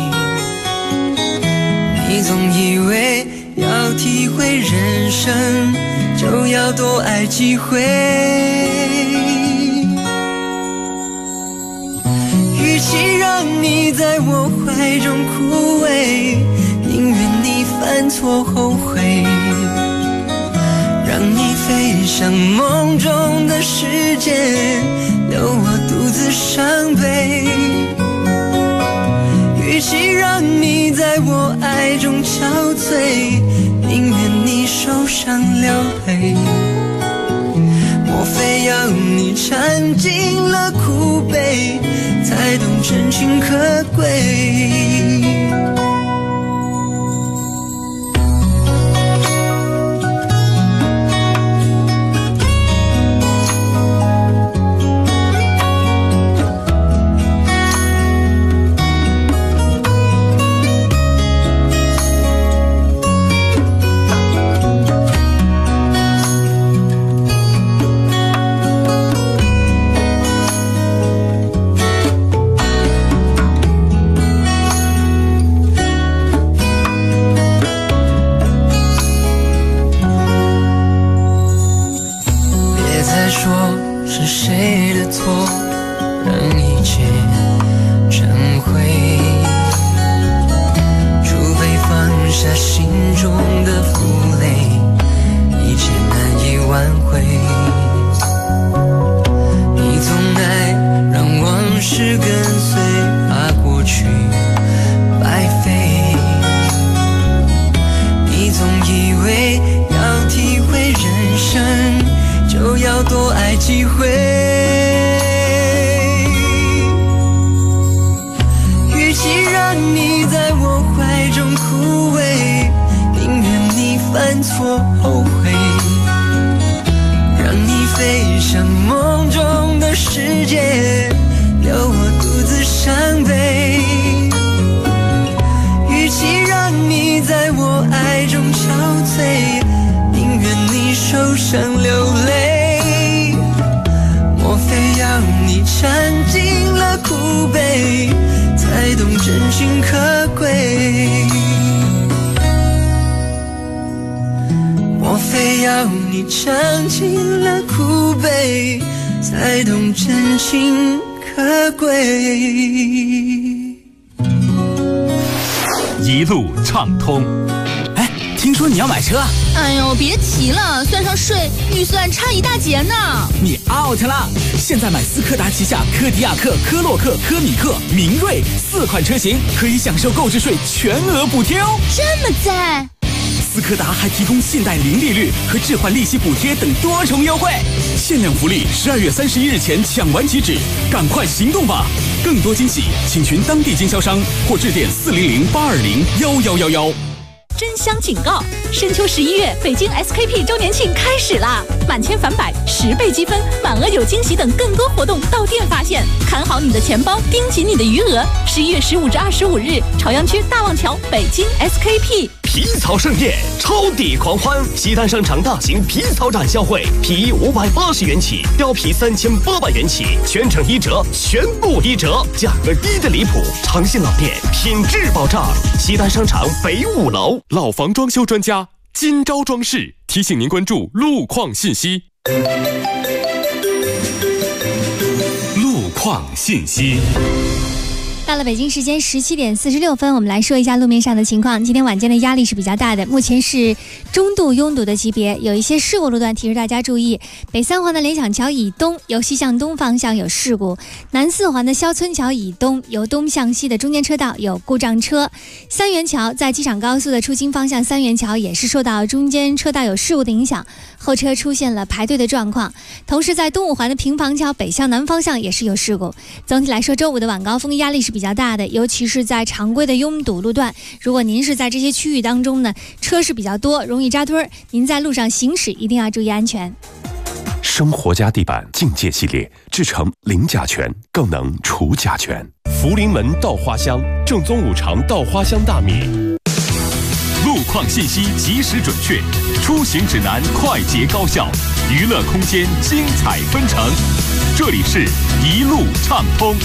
你总以为要体会人生，就要多爱几回。与其让你在我怀中枯萎，宁愿你犯错后悔，让你飞向梦中的世界，留我独自伤悲。与其让你在我爱中憔悴，宁愿你受伤流泪。莫非要你尝尽了苦悲，才懂真情可贵？多爱几回， 界，留我独自伤悲。与其让你在我爱中憔悴，宁愿你受伤流泪。莫非要你尝尽了苦悲，才懂真情可贵？莫非要你尝尽了苦悲，才懂真情可贵？
一路畅通。
哎，听说你要买车？
哎呦，别提了，算上税，预算差一大截呢。
你 out 了！现在买斯柯达旗下柯迪亚克、科洛克、科米克、明锐4款车型，可以享受购置税全额补贴哦。
这么赞！
斯柯达还提供信贷零利率和置换利息补贴等多重优惠，限量福利，12月31日前抢完即止，赶快行动吧！更多惊喜，请询当地经销商或致电400-820-1111。
真香警告！深秋11月，北京 SKP 周年庆开始啦！满千返百，10倍积分，满额有惊喜等更多活动到店发现。看好你的钱包，盯紧你的余额。11月15至25日，朝阳区大望桥北京 SKP。
皮草盛宴，超抵狂欢！西单商场大型皮草展销会，皮衣580元起，貂皮3800元起，全程1折，全部1折，价格低的离谱，诚信老店，品质保障。西单商场北5楼，
老房装修专家金招装饰提醒您关注路况信息。路况信息。
到了北京时间17点46分，我们来说一下路面上的情况。今天晚间的压力是比较大的，目前是中度拥堵的级别，有一些事故路段提示大家注意。北三环的联想桥以东由西向东方向有事故，南四环的肖村桥以东由东向西的中间车道有故障车。三元桥在机场高速的出京方向，三元桥也是受到中间车道有事故的影响，后车出现了排队的状况。同时在东五环的平房桥北向南方向也是有事故。总体来说，周五的晚高峰压力是比较大的，尤其是在常规的拥堵路段，如果您是在这些区域当中呢，车是比较多，容易扎堆儿，您在路上行驶一定要注意安全。
生活家地板境界系列制成零甲醛，更能除甲醛。福临门稻花香，正宗五常稻花香大米。路况信息及时准确，出行指南快捷高效，娱乐空间精彩纷呈。这里是一路畅通。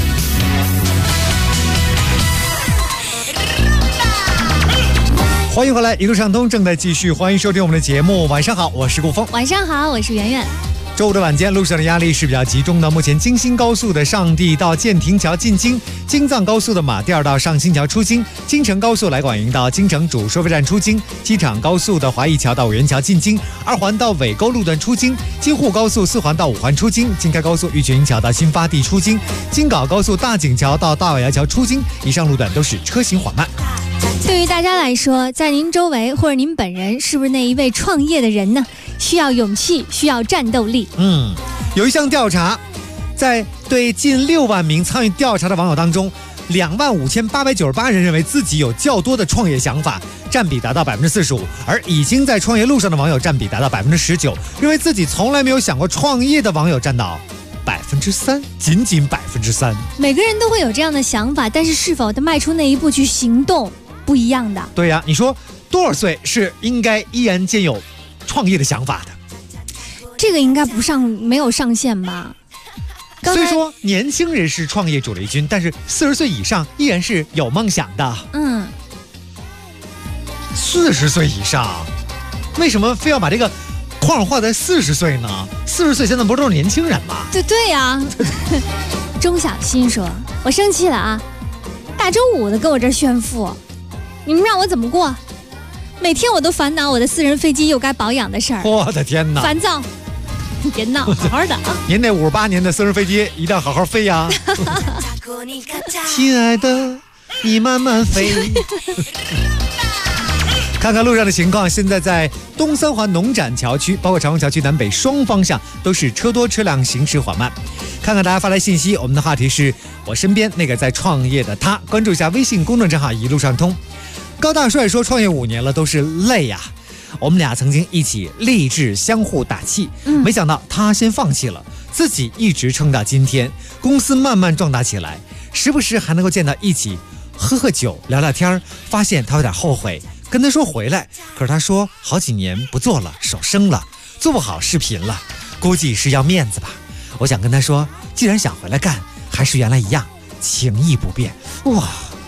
欢迎回来，一路畅通正在继续，欢迎收听我们的节目。晚上好，我是顾峰。
晚上好，我是圆圆。
周五的晚间，路上的压力是比较集中的。目前京新高速的上地到建亭桥进京，京藏高速的马甸到上新桥出京，京承高速来广营到京承主收费站出京，机场高速的华谊桥到五元桥进京，二环到尾沟路段出京，京沪高速4环到5环出京，京开高速玉泉桥到新发地出京，京港高速大井桥到大瓦窑桥出京，以上路段都是车行缓慢。
对于大家来说，在您周围或者您本人是不是那一位创业的人呢？需要勇气，需要战斗力。
有一项调查，在对近6万名参与调查的网友当中，25898人认为自己有较多的创业想法，占比达到45%，而已经在创业路上的网友占比达到19%，认为自己从来没有想过创业的网友占到3%，仅仅3%。
每个人都会有这样的想法，但是是否迈出那一步去行动，不一样的。
对呀，你说多少岁是应该依然兼有创业的想法的？
这个应该没有上限吧？
虽说年轻人是创业主力军，但是40岁以上依然是有梦想的。40岁以上，为什么非要把这个框画在40岁呢？40岁现在不都是年轻人吗？
对呀。钟小新说：“我生气了啊！大周5的跟我这儿炫富，你们让我怎么过？每天我都烦恼我的私人飞机又该保养的事儿。
我的天哪！
烦躁。”你别闹，好好的啊！
您那58年的私人飞机一定要好好飞呀！亲爱的，你慢慢飞。看看路上的情况，现在在东三环农展桥区，包括长虹桥区南北双方向都是车多，车辆行驶缓慢。看看大家发来信息，我们的话题是我身边那个在创业的他，关注一下微信公众账号一路上通。高大帅说，创业5年了，都是累呀。我们俩曾经一起励志相互打气，没想到他先放弃了， 自己一直撑到今天，公司慢慢壮大起来，时不时还能够见到一起喝喝酒聊聊天，发现他有点后悔，跟他说回来，可是他说好几年不做了，手生了，做不好视频了，估计是要面子吧。我想跟他说，既然想回来干，还是原来一样，情谊不变。哇，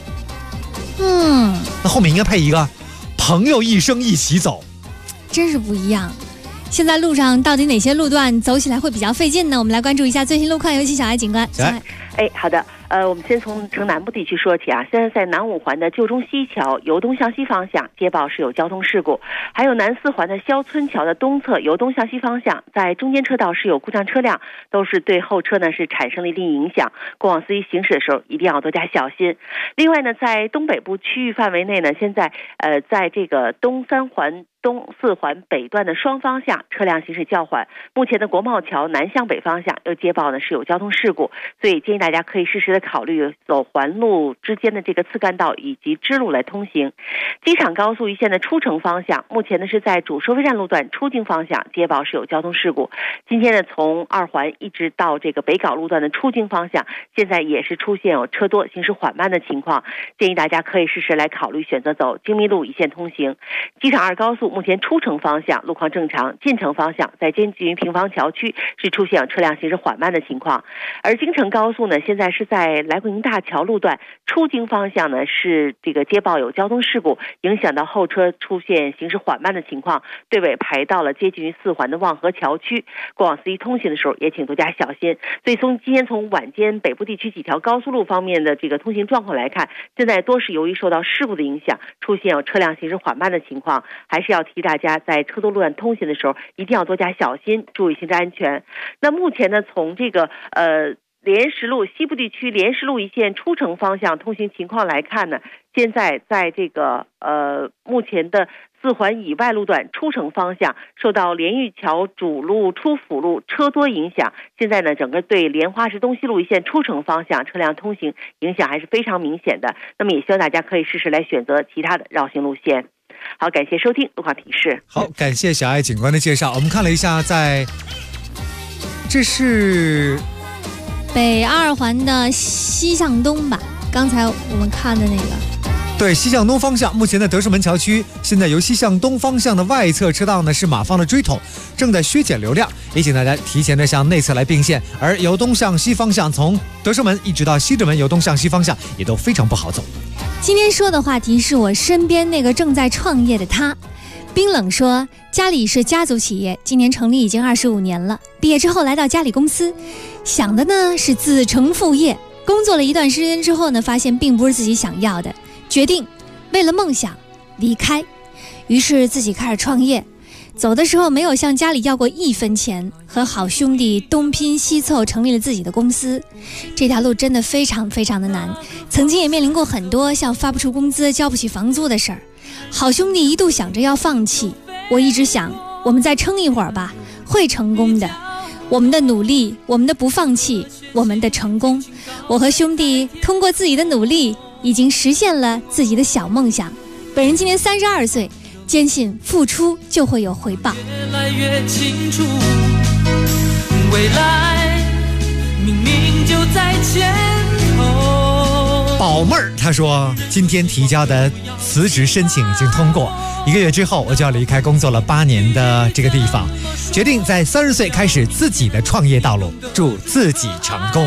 那后面应该配一个朋友一生一起走，
真是不一样。现在路上到底哪些路段走起来会比较费劲呢？我们来关注一下最新路况，有请小爱警官。小爱，
好的。我们先从城南部地区说起啊。现在在南五环的旧中西桥由东向西方向接报是有交通事故，还有南四环的肖村桥的东侧由东向西方向在中间车道是有故障车辆，都是对后车呢是产生了一定影响，过往司机行驶的时候一定要多加小心。另外呢，在东北部区域范围内呢，现在在这个东三环东四环北段的双方向车辆行驶较缓，目前的国贸桥南向北方向又接报呢是有交通事故，所以建议大家可以适时的考虑走环路之间的这个次干道以及支路来通行。机场高速一线的出城方向，目前呢是在主收费站路段出京方向接报是有交通事故。今天呢，从二环一直到这个北碏路段的出京方向，现在也是出现有车多、行驶缓慢的情况，建议大家可以适时来考虑选择走京密路一线通行。机场二高速目前出城方向路况正常，进城方向在京吉云平房桥区是出现有车辆行驶缓慢的情况。而京承高速呢，现在是在来桂宁大桥路段出京方向呢是这个接报有交通事故，影响到后车出现行驶缓慢的情况，队尾排到了接近于四环的望河桥区，过往司机通行的时候也请多加小心。所以今天从晚间北部地区几条高速路方面的这个通行状况来看，现在多是由于受到事故的影响，出现有车辆行驶缓慢的情况，还是要提大家在车多路段通行的时候一定要多加小心，注意行车安全。那目前呢，从这个莲石路西部地区莲石路一线出城方向通行情况来看呢，现在在这个目前的四环以外路段出城方向受到莲玉桥主路出辅路车多影响，现在呢整个对莲花市东西路一线出城方向车辆通行影响还是非常明显的，那么也希望大家可以适时来选择其他的绕行路线。好，感谢收听路况提示。
好，感谢小爱警官的介绍。我们看了一下，这是
北二环的西向东吧，刚才我们看的那个，
对，西向东方向，目前的德胜门桥区，现在由西向东方向的外侧车道呢是马方的追统，正在削减流量，也请大家提前的向内侧来并线。而由东向西方向，从德胜门一直到西直门，由东向西方向也都非常不好走。
今天说的话题是我身边那个正在创业的他。冰冷说，家里是家族企业，今年成立已经25年了。毕业之后来到家里公司，想的呢是子承父业。工作了一段时间之后呢，发现并不是自己想要的，决定为了梦想离开，于是自己开始创业。走的时候没有向家里要过1分钱，和好兄弟东拼西凑成立了自己的公司。这条路真的非常非常的难，曾经也面临过很多像发不出工资、交不起房租的事儿。好兄弟一度想着要放弃，我一直想，我们再撑一会儿吧，会成功的。我们的努力，我们的不放弃，我们的成功。我和兄弟通过自己的努力，已经实现了自己的小梦想。本人今年32岁，坚信付出就会有回报。
越来越清楚，未来明明就在前头。
宝妹儿她说，今天提交的辞职申请已经通过，1个月之后我就要离开工作了8年的这个地方，决定在30岁开始自己的创业道路，祝自己成功。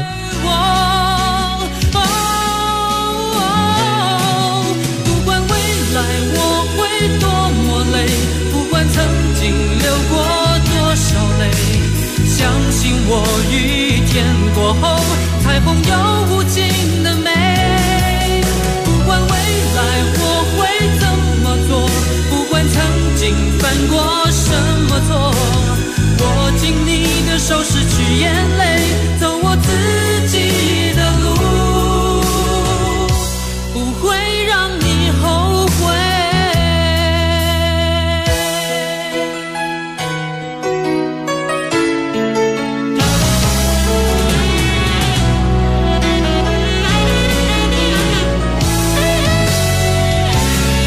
不管未来我会多么累，不管曾经流过多少泪，相信我，雨天过后彩虹有无尽的美。不管未来我会怎么做，不管曾经犯过什么错，握紧你的手，拭去眼泪，走我自己的路，不会让你后悔。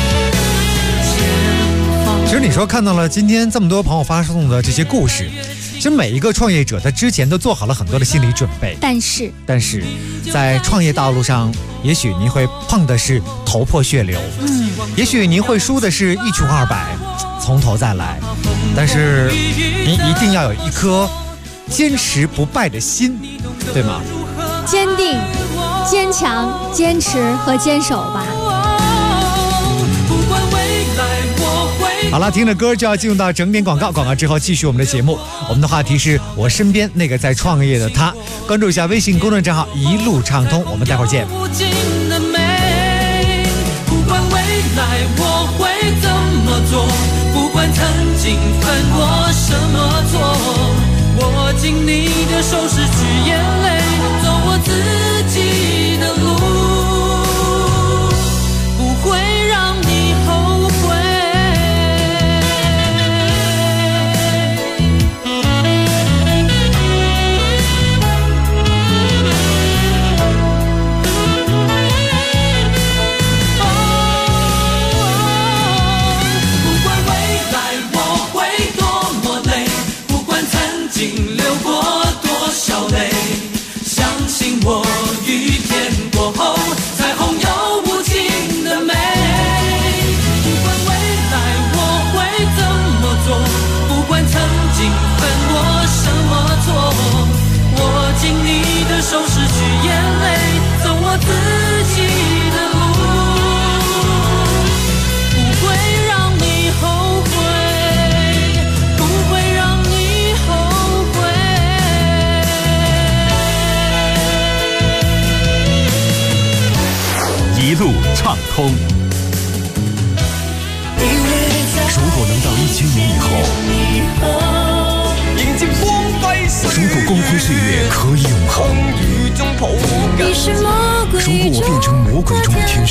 其实你说看到了今天这么多朋友发送的这些故事， 其实每一个创业者他之前都做好了很多的心理准备，
但是
在创业道路上，也许您会碰的是头破血流，也许您会输的是一穷二白，从头再来，但是您一定要有一颗坚持不败的心，对吗？
坚定、坚强、坚持和坚守吧。
好了，听着歌就要进入到整点广告，广告之后继续我们的节目。我们的话题是我身边那个在创业的他，关注一下微信公众账号一路畅通，我们待会儿见。
不管未来我会怎么做，不管曾经犯过什么错，握紧你的手，拭去眼泪，走我自己的路，不会让你后悔。我雨天过后，彩虹有无尽的美。不管未来我会怎么做，不管曾经犯过什么错，握紧你的手，拭去眼泪，走我自己的路，不会让你后悔，不会让你后悔。
一路畅通。
如果能到1000年以后，
迎接光辉岁月，
如果光辉岁月可以永恒，如果我变成魔鬼中的天使，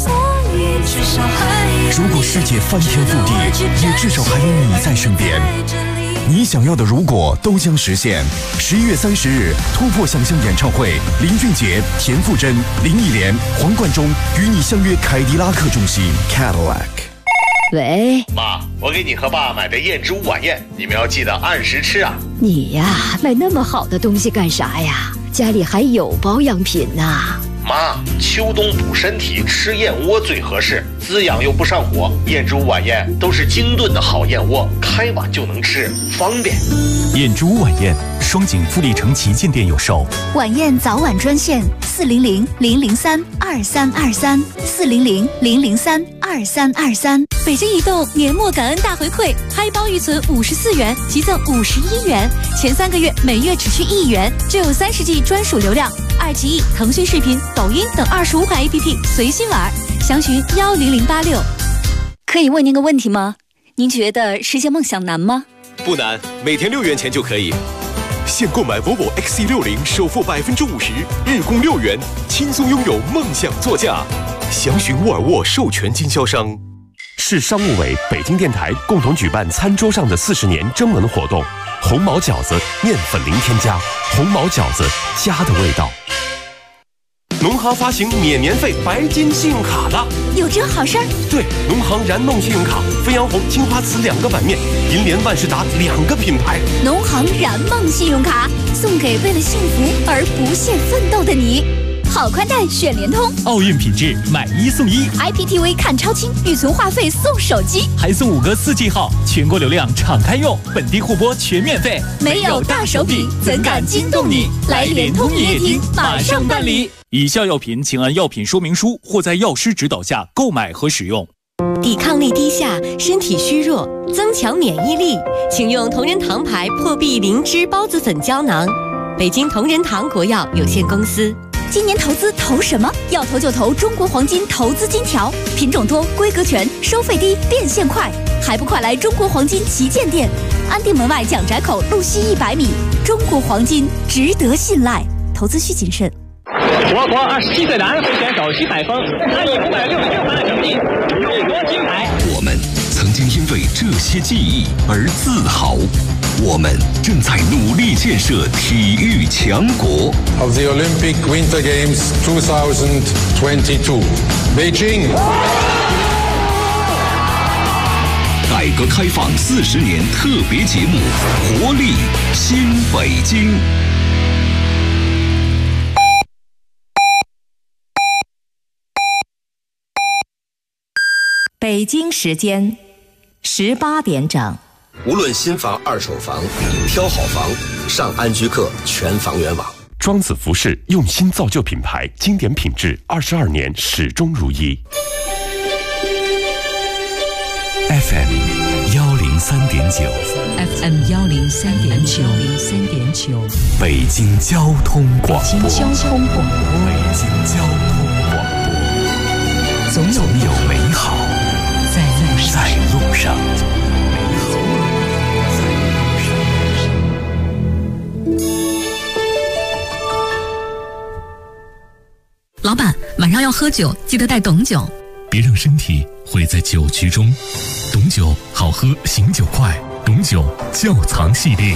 如果世界翻天覆地，也至少还有你在身边。你想要的如果都将实现。11月30日，突破想象演唱会，林俊杰、田馥甄、林忆莲、黄贯中与你相约凯迪拉克中心 Cadillac。
喂，
妈，我给你和爸买的燕之屋晚宴，你们要记得按时吃啊。
你呀，买那么好的东西干啥呀？家里还有保养品呢。
妈，秋冬补身体，吃燕窝最合适，滋养又不上火。燕之屋晚宴都是精炖的好燕窝，开碗就能吃，方便。
燕之屋晚宴，双井富力城旗舰店有售。
晚宴早晚专线400-003-2323，400-003-2323。北京移动年末感恩大回馈，嗨包预存54元，即赠51元，前3个月每月只需1元，就有30G 专属流量。爱奇艺、腾讯视频、抖音等25款 APP 随心玩，详询10086。可以问您个问题吗？您觉得实现梦想难吗？
不难，每天6元钱就可以。现购买 vivo XC60，首付50%，日供6元，轻松拥有梦想座驾。详询沃尔沃授权经销商。
市商务委、北京电台共同举办餐桌上的40年征文活动，红毛饺子面粉零添加，红毛饺子家的味道。农行发行免年费白金信用卡了，
有这好事儿？
对，农行燃梦信用卡，飞扬红、青花瓷2个版面，银联、万事达2个品牌。
农行燃梦信用卡送给为了幸福而不懈奋斗的你。好宽带选联通，
奥运品质买1送1
，IPTV 看超清，预存话费送手机，
还送5个4G 号，全国流量敞开用，本地互播全免费。
没有大手笔，怎敢惊动你？来联通营业厅马上办理。
以下药品请按药品说明书或在药师指导下购买和使用。
抵抗力低下，身体虚弱，增强免疫力，请用同仁堂牌破壁灵芝孢子粉胶囊。北京同仁堂国药有限公司。
今年投资投什么？要投就投中国黄金投资金条，品种多，规格全，收费低，变现快，还不快来中国黄金旗舰店，安定门外蒋宅口路西100米。中国黄金值得信赖，投资需谨慎。
我国27岁男会选手徐海峰，他以566分的成绩勇夺金牌。
我们曾经因为这些记忆而自豪，我们正在努力建设体育强国。
Of the Olympic Winter Games 2022, Beijing.
改革开放40年特别节目《活力新北京》。
北京时间18点整。
无论新房、二手房，挑好房，上安居客全房源网。
庄子服饰用心造就品牌，经典品质，22年始终如一。
FM 103.9
FM 103.9
北京交通广播。
北京交通广播。
总有美好在路上。
老板，晚上要喝酒，记得带董酒。
别让身体毁在酒局中。董酒好喝，醒酒快。董酒窖藏系列。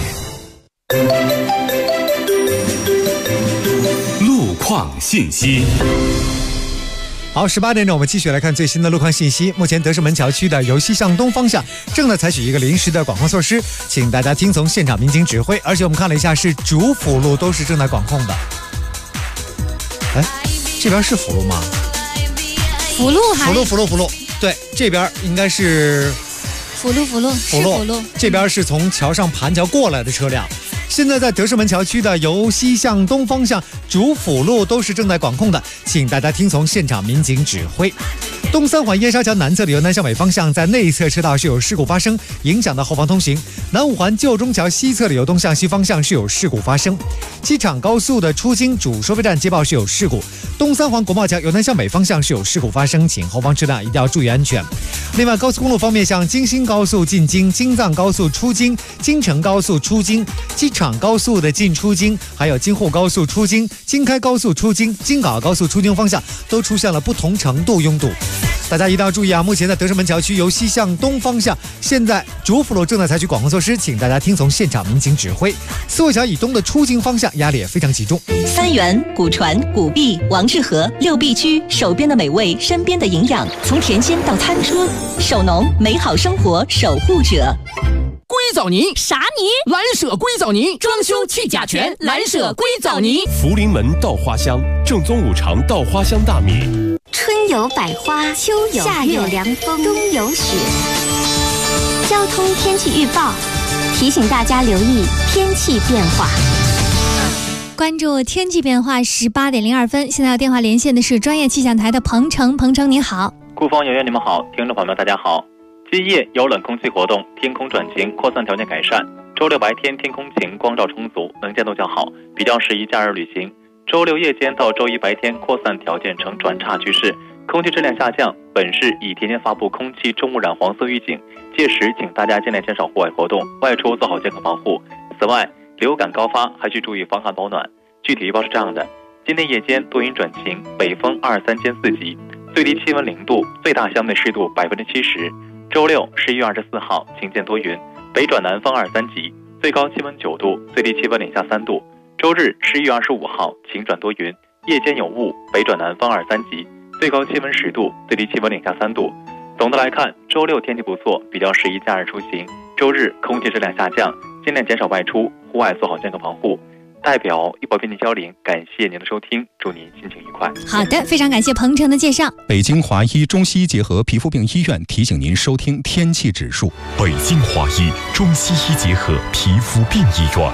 路况信息。
好，18点整，我们继续来看最新的路况信息。目前德胜门桥区的由西向东方向正在采取一个临时的管控措施，请大家听从现场民警指挥。而且我们看了一下，是主辅路都是正在管控的。哎，这边是辅路吗？
辅路还
辅路，对，这边应该是
辅路，
这边是从桥上盘桥过来的车辆。现在在德胜门桥区的由西向东方向主辅路都是正在管控的，请大家听从现场民警指挥。东三环燕莎桥南侧的由南向北方向在内侧车道是有事故发生，影响到后方通行。南五环旧中桥西侧的由东向西方向是有事故发生。机场高速的出京主收费站接报是有事故。东三环国贸桥由南向北方向是有事故发生，请后方车辆一定要注意安全。另外，高速公路方面，像京新高速进京、京藏高速出京、京承高速出京、机场高速的进出京，还有京沪高速出京、京开高速出京、京港澳高速出京方向都出现了不同程度拥堵。大家一定要注意啊！目前在德胜门桥区由西向东方向，现在主辅路正在采取管控措施，请大家听从现场民警指挥。四惠桥以东的出京方向压力也非常集中。
三元、古传、古碧、王致和6必居，手边的美味，身边的营养，从甜心到餐桌，手农美好生活守护者。
硅藻泥
啥泥？
蓝舍硅藻泥，装修去甲醛，蓝舍硅藻泥。
福临门稻花香，正宗五常稻花香大米。
春有百花，秋有夏有凉风，冬有雪。交通天气预报提醒大家留意天气变化。
关注天气变化，18点02分。现在有电话连线的是专业气象台的彭程，彭程你好。
顾峰、圆圆你们好，听众朋友们大家好。今夜有冷空气活动，天空转晴，扩散条件改善。周六白天天空晴，光照充足，能见度较好，比较适宜假日旅行。周六夜间到周一白天扩散条件呈转差趋势，空气质量下降。本市已提前发布空气重污染黄色预警，届时请大家尽量减少户外活动，外出做好健康防护。此外，流感高发还需注意防寒保暖。具体预报是这样的：今天夜间多云转晴，北风23兼4级，最低气温0度，最大相对湿度70%。周六11月24号晴间多云，北转南风2、3级，最高气温9度，最低气温零下3度。周日11月25号晴转多云，夜间有雾，北转南风2、3级，最高气温10度，最低气温零下3度。总的来看，周六天气不错，比较适宜假日出行。周日空气质量下降，尽量减少外出，户外做好健康防护。代表医保便利交零，感谢您的收听，祝您心情愉快。
好的，非常感谢彭程的介绍。
北京华医中西医结合皮肤病医院提醒您收听天气指数。
北京华医中西医结合皮肤病医院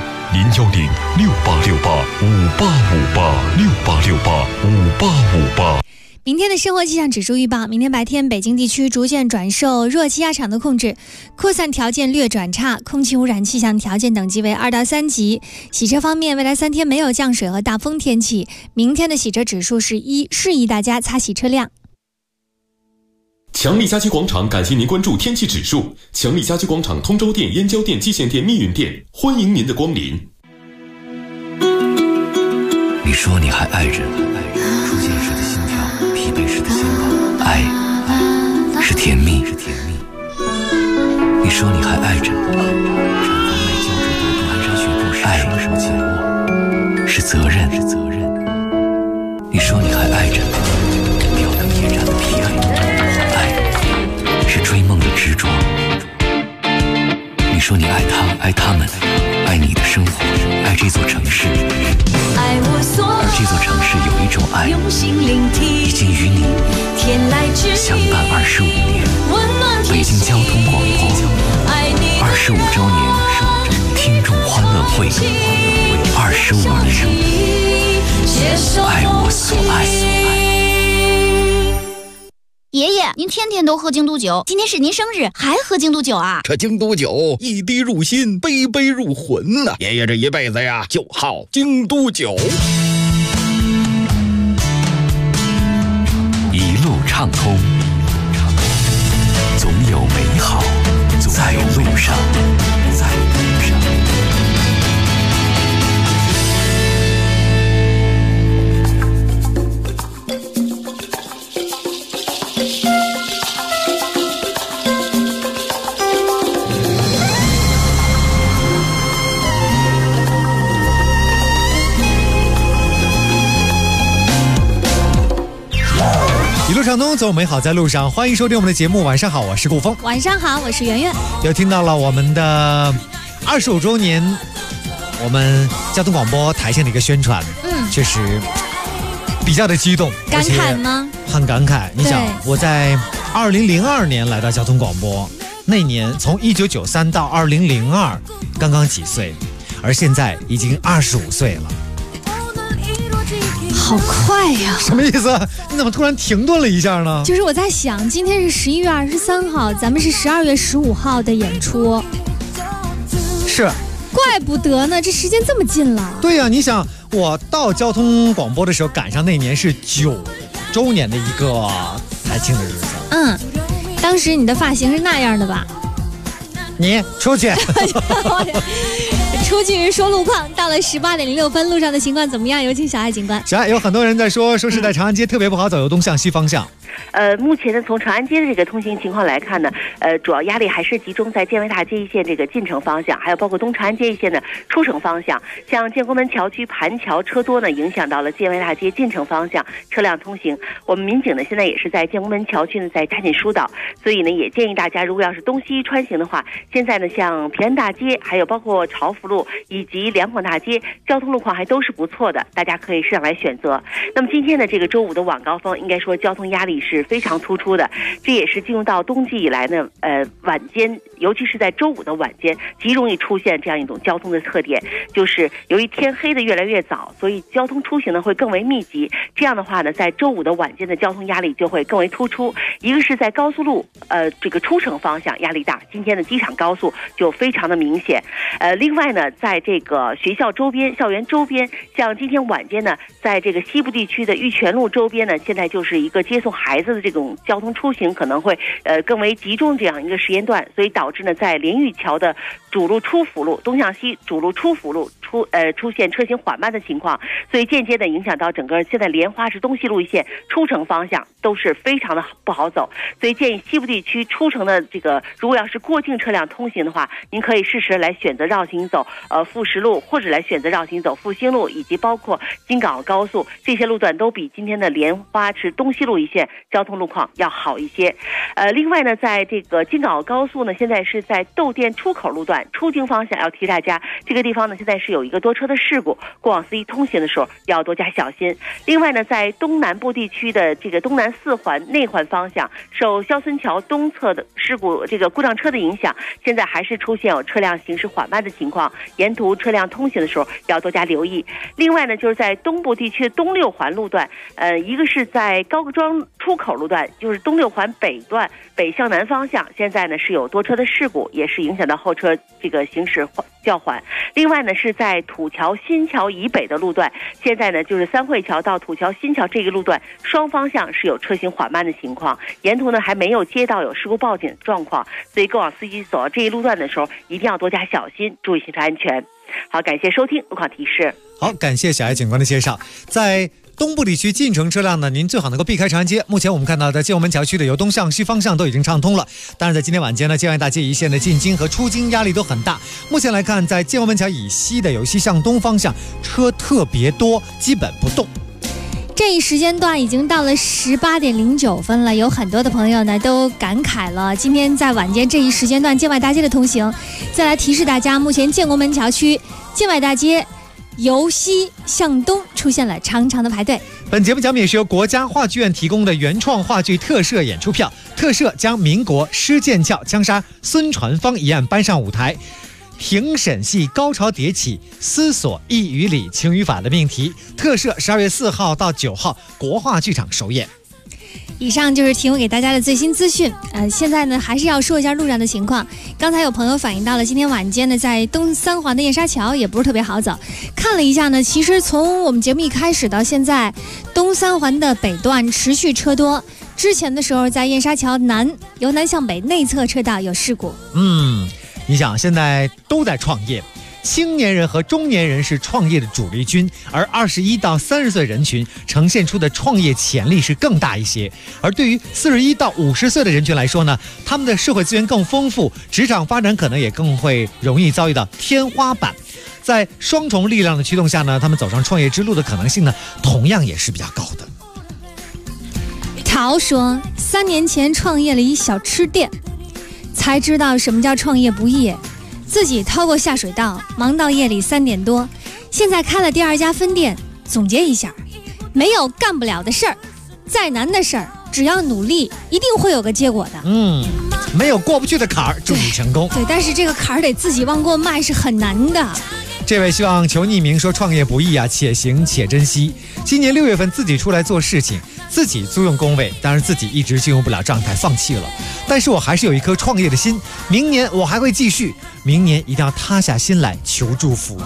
，010-6868-5858，6868-5858。
明天的生活气象指数预报：明天白天北京地区逐渐转受弱气压场的控制，扩散条件略转差，空气污染气象条件等级为2到3级。洗车方面，未来3天没有降水和大风天气，明天的洗车指数是1，适宜大家擦洗车辆。
强力家居广场感谢您关注天气指数。强力家居广场通州店、燕郊店、蓟县店、密云店，欢迎您的光临。
你说你还爱着，初见时的心跳，疲惫时的心痛，爱是甜蜜。你说你还爱着，产房外胶质毒蹒跚学步时双手紧握，是责任。你说你还爱着，吊灯夜战的疲惫，爱是追梦的执着。
说你爱他，爱他们，爱你的生活，爱这座城市。而这座城市有一种爱，已经与你相伴25年。北京交通广播25周年听众欢乐会，25年，爱我所爱。
爷爷，您天天都喝京都酒，今天是您生日，还喝京都酒啊？
这京都酒一滴入心，杯杯入魂呐！爷爷这一辈子呀，就好京都酒。
一路畅通，总有美好在路上。
一路畅通，走美好在路上。欢迎收听我们的节目。晚上好，我是顾峰。
晚上好，我是圆圆。
又听到了我们的25周年，我们交通广播台前的一个宣传，确实比较的激动，
感慨吗？
很感慨。你想，我在2002年来到交通广播，那年从1993到2002，刚刚几岁，而现在已经25岁了。
好快呀！
什么意思？你怎么突然停顿了一下呢？
就是我在想，今天是11月23号，咱们是12月15号的演出。
是。
怪不得呢，这时间这么近了。
对呀，你想，我到交通广播的时候，赶上那年是9周年的一个台庆的日子。
当时你的发型是那样的吧？
你出去。
出去说路况，到了18点06分，路上的情况怎么样？有请小爱警官。
小爱，有很多人在说是在长安街特别不好走，由东向西方向。
目前呢，从长安街的这个通行情况来看呢，主要压力还是集中在建外大街一线这个进城方向，还有包括东长安街一线的出城方向。像建国门桥区盘桥车多呢，影响到了建外大街进城方向车辆通行。我们民警呢，现在也是在建国门桥区呢，在加紧疏导，所以呢，也建议大家，如果要是东西穿行的话，现在呢，像平安大街，还有包括朝福路以及两广大街，交通路况还都是不错的，大家可以适当来选择。那么今天的这个周五的晚高峰，应该说交通压力是非常突出的，这也是进入到冬季以来呢，晚间，尤其是在周五的晚间，极容易出现这样一种交通的特点，就是由于天黑的越来越早，所以交通出行呢会更为密集。这样的话呢，在周五的晚间的交通压力就会更为突出。一个是在高速路，这个出城方向压力大，今天的机场高速就非常的明显。另外呢，在这个学校周边、校园周边，像今天晚间呢，在这个西部地区的玉泉路周边呢，现在就是一个接送孩子的这种交通出行可能会更为集中这样一个时间段，所以导致呢，在连玉桥的主路出辅路东向西主路出辅路出现车行缓慢的情况，所以间接的影响到整个现在莲花至东西路一线出城方向都是非常的不好走，所以建议西部地区出城的这个，如果要是过境车辆通行的话，您可以适时来选择绕行走富石路，或者来选择绕行走复兴路，以及包括京港澳高速，这些路段都比今天的莲花至东西路一线交通路况要好一些。另外呢，在这个京港澳高速呢，现在是在窦店出口路段出京方向，要提大家这个地方呢，现在是有一个多车的事故，过往司机通行的时候要多加小心。另外呢，在东南部地区的这个东南4环内环方向，受肖村桥东侧的事故这个故障车的影响，现在还是出现有车辆行驶缓慢的情况，沿途车辆通行的时候要多加留意。另外呢，就是在东部地区的东6环路段，一个是在高庄出口路段，就是东6环北段北向南方向，现在呢是有多车的事故，也是影响到后车这个行驶较缓。另外呢，是在土桥新桥以北的路段，现在呢就是三惠桥到土桥新桥这个路段双方向是有车行缓慢的情况，沿途呢还没有接到有事故报警的状况，所以过往司机走到这一路段的时候一定要多加小心，注意行车安全。好，感谢收听路况提示。
好，感谢小爱警官的介绍。在东部地区进城车辆呢，您最好能够避开长安街。目前我们看到的建国门桥区的由东向西方向都已经畅通了。当然，在今天晚间呢，建外大街一线的进京和出京压力都很大。目前来看，在建国门桥以西的由西向东方向车特别多，基本不动。
这一时间段已经到了18点09分了，有很多的朋友呢都感慨了。今天在晚间这一时间段建外大街的通行，再来提示大家，目前建国门桥区建外大街由西向东出现了长长的排队。
本节目奖品是由国家话剧院提供的原创话剧特摄演出票，特摄将民国施剑鞘枪杀孙传芳一案搬上舞台，庭审戏高潮迭起，思索义与理情与法的命题。特摄12月4号到9号国话剧场首演。
以上就是提供给大家的最新资讯。现在呢还是要说一下路上的情况。刚才有朋友反映到了，今天晚间呢在东三环的燕莎桥也不是特别好走。看了一下呢，其实从我们节目一开始到现在，东三环的北段持续车多。之前的时候在燕莎桥南由南向北内侧车道有事故。
你想现在都在创业，青年人和中年人是创业的主力军，而21到30岁人群呈现出的创业潜力是更大一些。而对于41到50岁的人群来说呢，他们的社会资源更丰富，职场发展可能也更会容易遭遇到天花板。在双重力量的驱动下呢，他们走上创业之路的可能性呢，同样也是比较高的。
陶说，3年前创业了一小吃店，才知道什么叫创业不易，自己掏过下水道，忙到夜里3点多。现在开了第2家分店，总结一下，没有干不了的事儿，再难的事儿，只要努力，一定会有个结果的。
没有过不去的坎儿，祝你成功。
对，但是这个坎儿得自己往过迈是很难的。
这位希望求匿名说，创业不易啊，且行且珍惜。今年6月份自己出来做事情，自己租用工位，当然自己一直进入不了状态，放弃了。但是我还是有一颗创业的心，明年我还会继续，明年一定要塌下心来求祝福。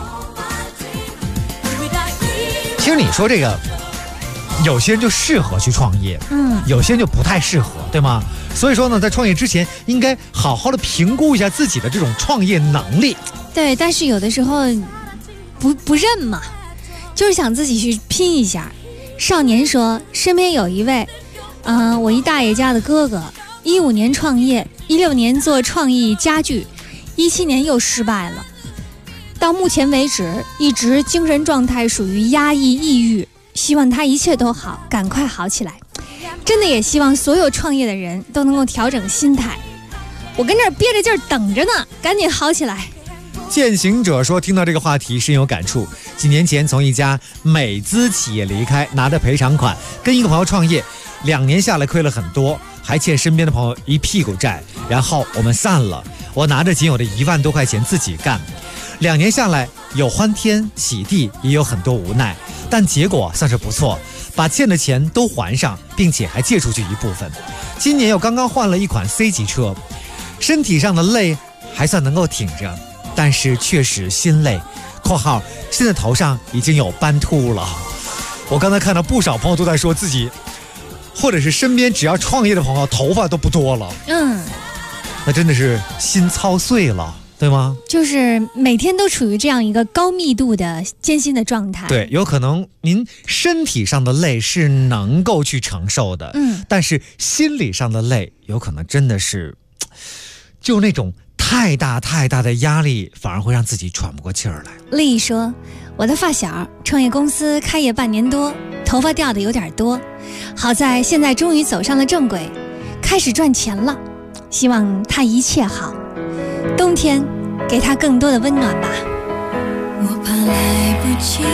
其实你说这个，有些人就适合去创业，有些人就不太适合，对吗？所以说呢，在创业之前应该好好的评估一下自己的这种创业能力。
对，但是有的时候不认嘛，就是想自己去拼一下。少年说，身边有一位我一大爷家的哥哥，15年创业，16年做创意家具，17年又失败了，到目前为止一直精神状态属于压抑抑郁，希望他一切都好，赶快好起来。真的也希望所有创业的人都能够调整心态，我跟这儿憋着劲儿等着呢，赶紧好起来。
践行者说，听到这个话题深有感触。几年前从一家美资企业离开，拿着赔偿款跟一个朋友创业，2年下来亏了很多，还欠身边的朋友一屁股债，然后我们散了。我拿着仅有的1万多块钱自己干，2年下来有欢天喜地，也有很多无奈，但结果算是不错，把欠的钱都还上，并且还借出去一部分。今年又刚刚换了一款 C 级车，身体上的累还算能够挺着，但是确实心累。括号现在头上已经有斑秃了。我刚才看到不少朋友都在说自己，或者是身边只要创业的朋友头发都不多了。那真的是心操碎了，对吗？
就是每天都处于这样一个高密度的艰辛的状态。
对，有可能您身体上的累是能够去承受的，但是心理上的累有可能真的是就那种太大的压力，反而会让自己喘不过气儿来。
丽说，我的发小创业公司开业半年多，头发掉的有点多，好在现在终于走上了正轨，开始赚钱了，希望他一切好，冬天给他更多的温暖吧。
我怕来不及，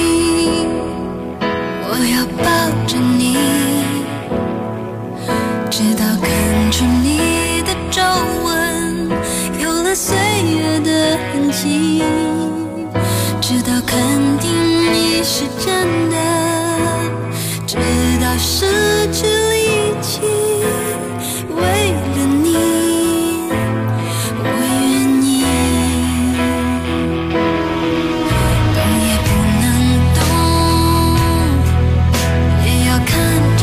我要抱着你，直到看出你的皱纹有了岁月的痕迹，直到肯定你是真的，直到失去力气，为了你我愿意，懂也不能懂，也要看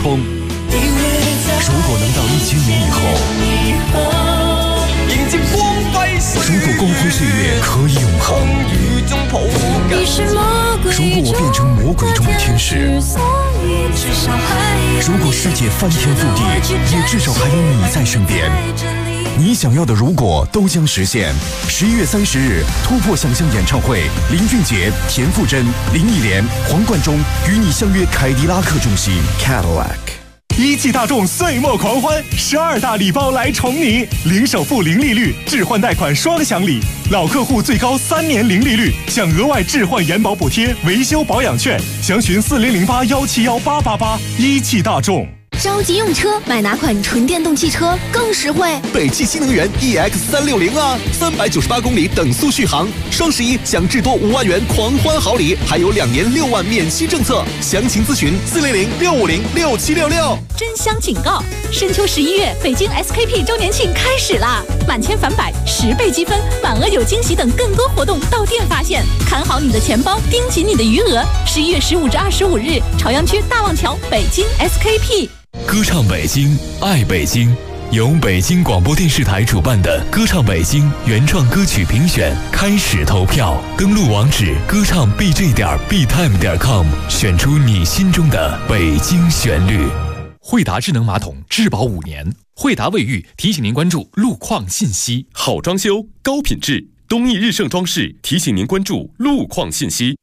通。如果能到1000年以后，
迎接光辉岁月，
如果光辉岁月可以永恒，如果我变成魔鬼中的天使，如果世界翻天覆地，也至少还有你在身边。你想要的如果都将实现。11月30日，突破想象演唱会，林俊杰、田馥甄、林忆莲、黄贯中与你相约凯迪拉克中心 Cadillac。
一汽大众岁末狂欢，12大礼包来宠你，零首付、零利率，置换贷款双享礼，老客户最高3年零利率，享额外置换延保补贴、维修保养券，详询4008171888。一汽大众。
着急用车，买哪款纯电动汽车更实惠？
北汽新能源 EX360啊，398公里等速续航，双11享至多5万元狂欢好礼，还有2年6万免息政策。详情咨询400-650-6766。
真香警告！深秋11月，北京 SKP 周年庆开始啦！满千返百，10倍积分，满额有惊喜等更多活动到店发现。看好你的钱包，盯紧你的余额。11月15至25日，朝阳区大望桥北京 SKP。
歌唱北京，爱北京，由北京广播电视台主办的歌唱北京原创歌曲评选开始投票，登录网址歌唱 bj.btime.com， 选出你心中的北京旋律。
惠达智能马桶质保5年，惠达卫浴提醒您关注路况信息。
好装修，高品质，东义日盛装饰提醒您关注路况信息。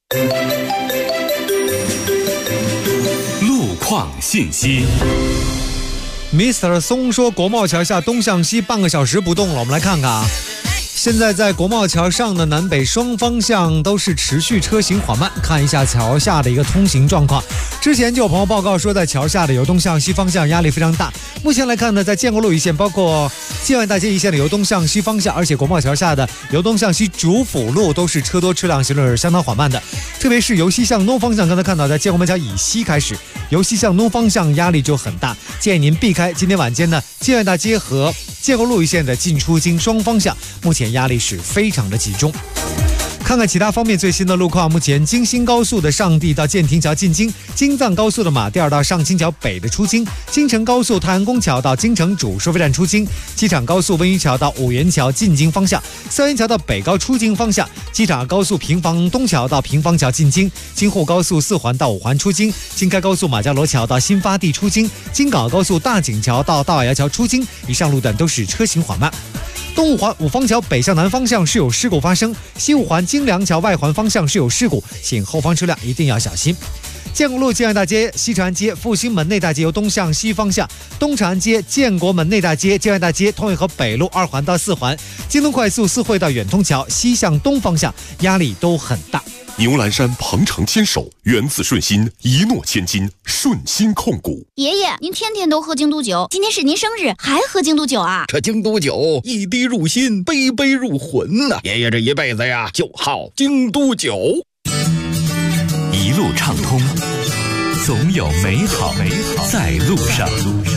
路况信息。
Mr. 松说，国贸桥下东向西半个小时不动了。我们来看看啊，现在在国贸桥上的南北双方向都是持续车行缓慢。看一下桥下的一个通行状况，之前就有朋友报告说，在桥下的由东向西方向压力非常大。目前来看呢，在建国路一线，包括建外大街一线的由东向西方向，而且国贸桥下的由东向西主辅路都是车多车辆行驶相当缓慢的。特别是由西向东方向，刚才看到在建国门桥以西开始，由西向东方向压力就很大，建议您避开。今天晚间呢，建外大街和建国路一线的进出京双方向，目前压力是非常的集中。看看其他方面最新的路况，目前京新高速的上地到建亭桥进京，京藏高速的马甸到上清桥北的出京，京承高速太安宫桥到京承主收费站出京，机场高速温榆桥到五原桥进京方向，三元桥到北高出京方向，机场高速平房东桥到平房桥进京，京沪高速4环到5环出京，京开高速马家罗桥到新发地出京，京港高速大井桥到大瓦窑桥出京，以上路段都是车行缓慢。东五环五方桥北向南方向是有事故发生，西五环京良桥外环方向是有事故，请后方车辆一定要小心。建国路建安大街、西长安街、复兴门内大街由东向西方向，东长安街、建国门内大街、建安大街、通惠河北路2环到4环，京东快速4惠到远通桥西向东方向压力都很大。
牛栏山鹏程牵手，源自顺心，一诺千金，顺心控股。
爷爷，您天天都喝京都酒，今天是您生日，还喝京都酒啊？
这京都酒一滴入心，杯杯入魂呐！爷爷这一辈子呀，就好京都酒。
一路畅通，总有美好在路上。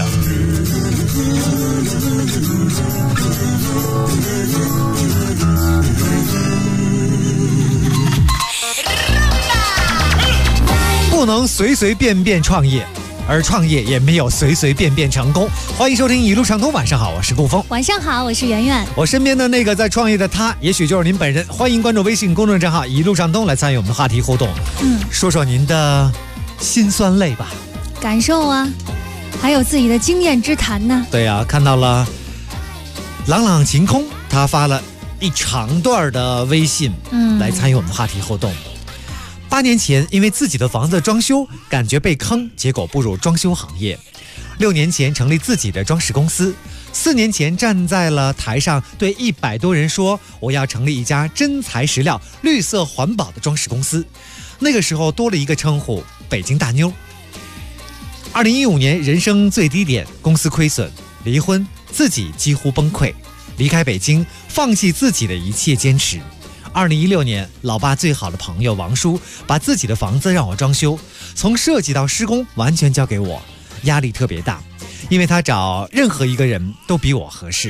不能随随便便创业，而创业也没有随随便便成功。欢迎收听一路畅通，晚上好，我是顾峰。
晚上好，我是圆圆。
我身边的那个在创业的他，也许就是您本人。欢迎关注微信公众账号一路畅通来参与我们的话题互动。说说您的辛酸泪吧，
感受啊，还有自己的经验之谈呢。
对啊，看到了朗朗晴空，他发了一长段的微信，来参与我们的话题互动。8年前，因为自己的房子装修，感觉被坑，结果步入装修行业。6年前成立自己的装饰公司。4年前站在了台上，对100多人说，我要成立一家真材实料、绿色环保的装饰公司。那个时候多了一个称呼，北京大妞。2015年人生最低点，公司亏损，离婚，自己几乎崩溃，离开北京，放弃自己的一切坚持。2016年，老爸最好的朋友王叔把自己的房子让我装修，从设计到施工完全交给我，压力特别大，因为他找任何一个人都比我合适。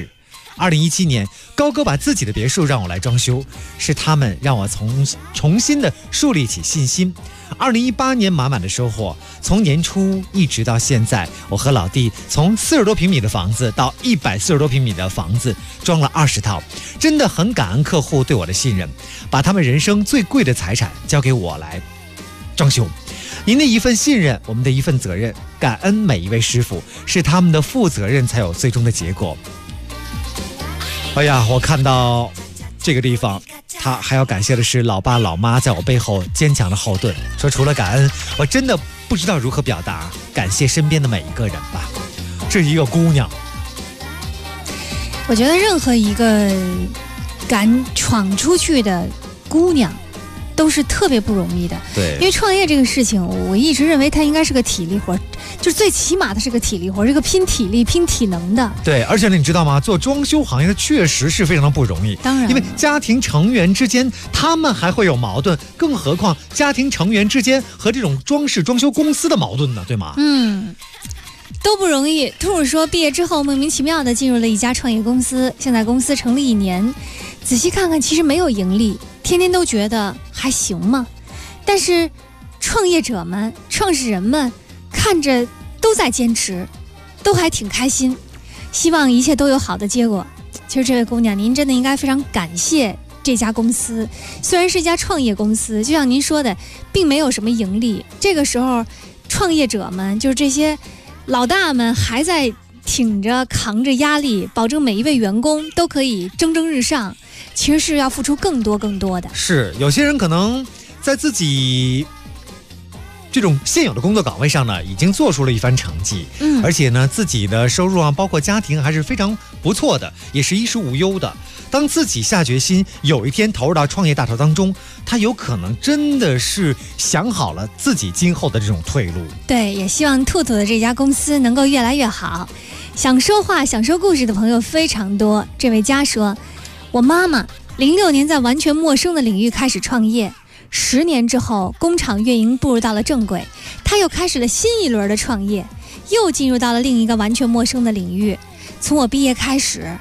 2017年，高哥把自己的别墅让我来装修，是他们让我重新的树立起信心。2018年满满的收获，从年初一直到现在，我和老弟从40多平米的房子到140多平米的房子，装了20套，真的很感恩客户对我的信任，把他们人生最贵的财产交给我来装修。您的一份信任，我们的一份责任，感恩每一位师傅，是他们的负责任才有最终的结果。哎呀，我看到这个地方，他还要感谢的是老爸老妈在我背后坚强的后盾，说除了感恩，我真的不知道如何表达感谢身边的每一个人吧。这是一个姑娘，
我觉得任何一个敢闯出去的姑娘都是特别不容易的。
对，
因为创业这个事情，我一直认为它应该是个体力活，就是最起码它是个体力活，是个拼体力、拼体能的。
对，而且你知道吗？做装修行业的确实是非常的不容易。
当然，
因为家庭成员之间，他们还会有矛盾，更何况家庭成员之间和这种装修公司的矛盾呢，对吗？
都不容易。兔儿说，毕业之后莫名其妙的进入了一家创业公司，现在公司成立1年，仔细看看，其实没有盈利，天天都觉得还行吗？但是创业者们、创始人们看着都在坚持，都还挺开心，希望一切都有好的结果。其实这位姑娘，您真的应该非常感谢这家公司，虽然是一家创业公司，就像您说的，并没有什么盈利，这个时候创业者们，就是这些老大们还在挺着扛着压力，保证每一位员工都可以蒸蒸日上，其实是要付出更多的。
是，有些人可能在自己这种现有的工作岗位上呢，已经做出了一番成绩，而且呢，自己的收入啊，包括家庭还是非常不错的，也是衣食无忧的。当自己下决心有一天投入到创业大潮当中，他有可能真的是想好了自己今后的这种退路。
对，也希望兔兔的这家公司能够越来越好。想说话、想说故事的朋友非常多。这位家说，我妈妈06年在完全陌生的领域开始创业，10年之后，工厂运营步入到了正轨，她又开始了新一轮的创业，又进入到了另一个完全陌生的领域。从我毕业开始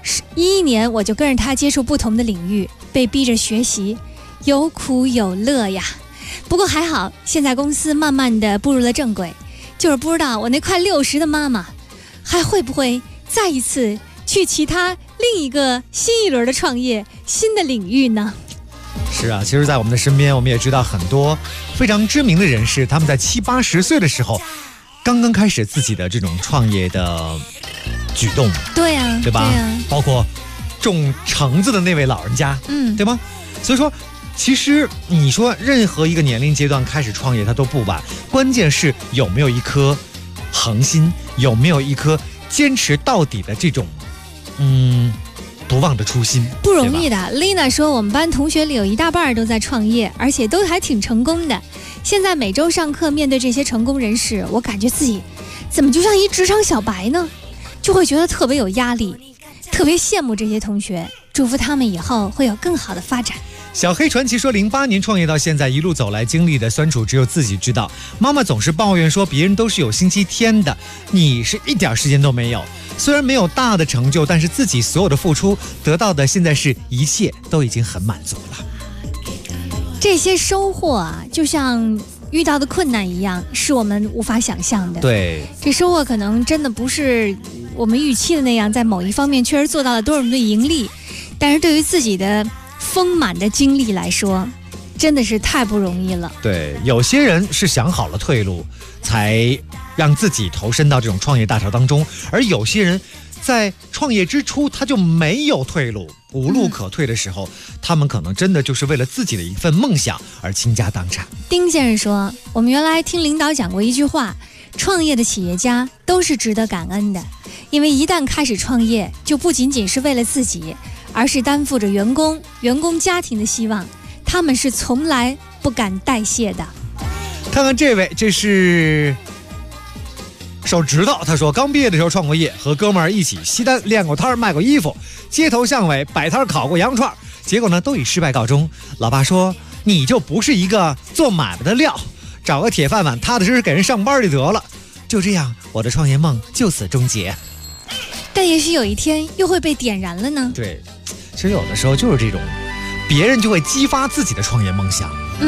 11年，我就跟着她接触不同的领域，被逼着学习，有苦有乐呀。不过还好，现在公司慢慢的步入了正轨，就是不知道我那快60的妈妈还会不会再一次去其他另一个新一轮的创业、新的领域呢？
是啊，其实在我们的身边，我们也知道很多非常知名的人士，他们在70、80岁的时候刚刚开始自己的这种创业的举动。
对啊，
对吧？
对啊，
包括种橙子的那位老人家，对吗？所以说其实你说任何一个年龄阶段开始创业它都不晚，关键是有没有一颗恒心，有没有一颗坚持到底的这种不忘的初心，
不容易的。Lina 说，我们班同学里有一大半都在创业，而且都还挺成功的。现在每周上课，面对这些成功人士，我感觉自己怎么就像一职场小白呢？就会觉得特别有压力，特别羡慕这些同学，祝福他们以后会有更好的发展。
小黑传奇说，08年创业到现在，一路走来经历的酸楚只有自己知道。妈妈总是抱怨说，别人都是有星期天的，你是一点时间都没有。虽然没有大的成就，但是自己所有的付出得到的，现在是一切都已经很满足了。
这些收获啊，就像遇到的困难一样，是我们无法想象的。
对，
这收获可能真的不是我们预期的那样，在某一方面确实做到了多少的盈利，但是对于自己的丰满的经历来说，真的是太不容易了。
对，有些人是想好了退路，才让自己投身到这种创业大潮当中，而有些人在创业之初他就没有退路，无路可退的时候，他们可能真的就是为了自己的一份梦想而倾家荡产。
丁先生说，我们原来听领导讲过一句话，创业的企业家都是值得感恩的，因为一旦开始创业，就不仅仅是为了自己，而是担负着员工家庭的希望，他们是从来不敢代谢的。
看看这位，这是手指头，他说刚毕业的时候创过业，和哥们儿一起西单练过摊卖过衣服，街头巷尾摆摊烤过羊肉串，结果呢都以失败告终。老爸说，你就不是一个做买卖的料，找个铁饭碗踏踏实实给人上班就得了。就这样，我的创业梦就此终结。
但也许有一天又会被点燃了呢。
对，其实有的时候就是这种，别人就会激发自己的创业梦想。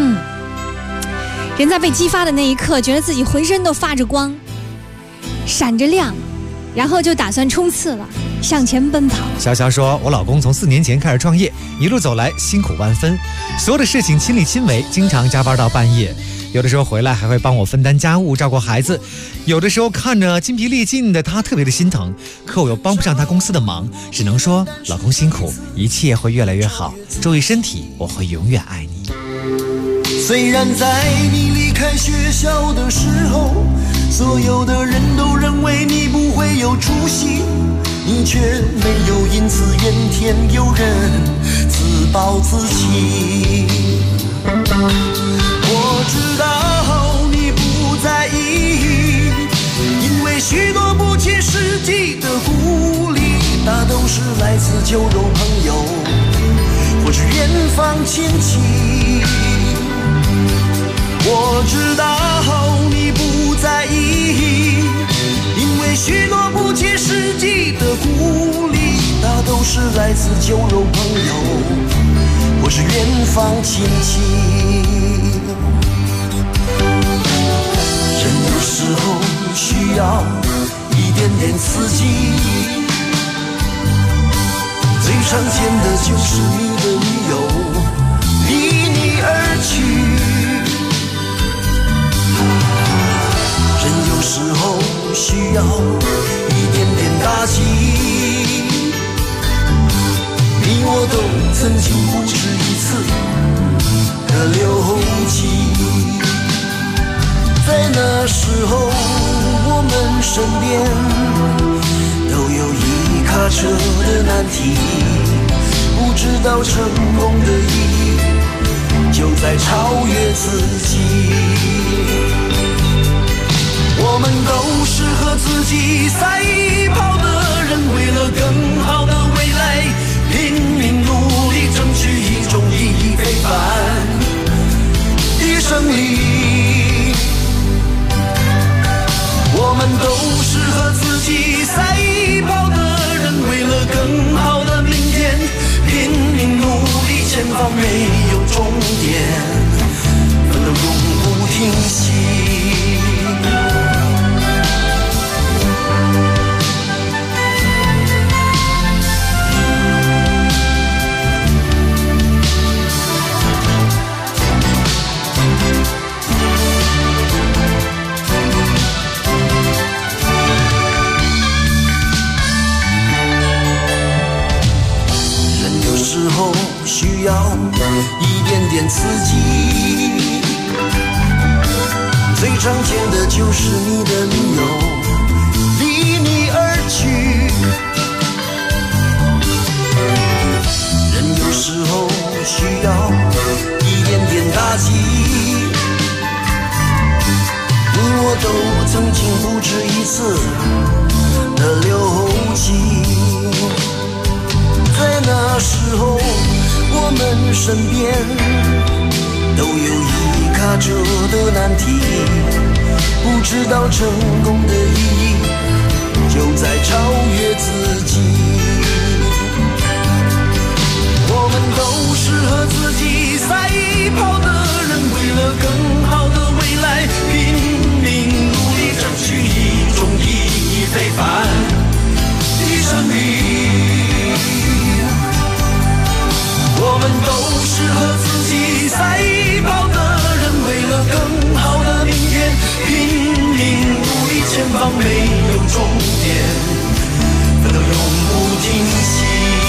人在被激发的那一刻，觉得自己浑身都发着光，闪着亮，然后就打算冲刺了，向前奔跑。
潇潇说，我老公从4年前开始创业，一路走来辛苦万分，所有的事情亲力亲为，经常加班到半夜，有的时候回来还会帮我分担家务，照顾孩子，有的时候看着筋疲力尽的他特别的心疼，可我又帮不上他公司的忙，只能说老公辛苦，一切会越来越好，注意身体，我会永远爱你。
虽然在你离开学校的时候，所有的人都认为你不会有出息，你却没有因此怨天尤人，自暴自弃。我知道你不在意，因为许多不切实际的鼓励，大都是来自酒肉朋友或是远方亲戚。我知道你不在意，因为许多不切实际的鼓励，大都是来自酒肉朋友或是远方亲戚。人有时候需要一点点刺激，最常见的就是你的女友离你而去。人有时候需要一点点打击，你我都曾经不止一次的流涕。在那时候我们身边都有一卡车的难题，不知道成功的意义就在超越自己。我们都是和自己赛跑的人，为了更好的未来拼命努力，争取一种意义非凡的胜利。我们都是和自己赛跑的人，为了更好的明天拼命努力，前方没有终点，奋斗永不停息。时候需要一点点刺激，最常见的就是你的女友离你而去。人有时候需要一点点打击，你我都曾经不止一次的流涕。在那时候我们身边都有一卡车的难题，不知道成功的意义就在超越自己。我们都是和自己赛跑的人，为了更好的未来拼命努力，争取一种意义非凡的胜利。我们都是和自己赛跑的人，为了更好的明天拼命努力，前方没有终点，奋斗永不停息。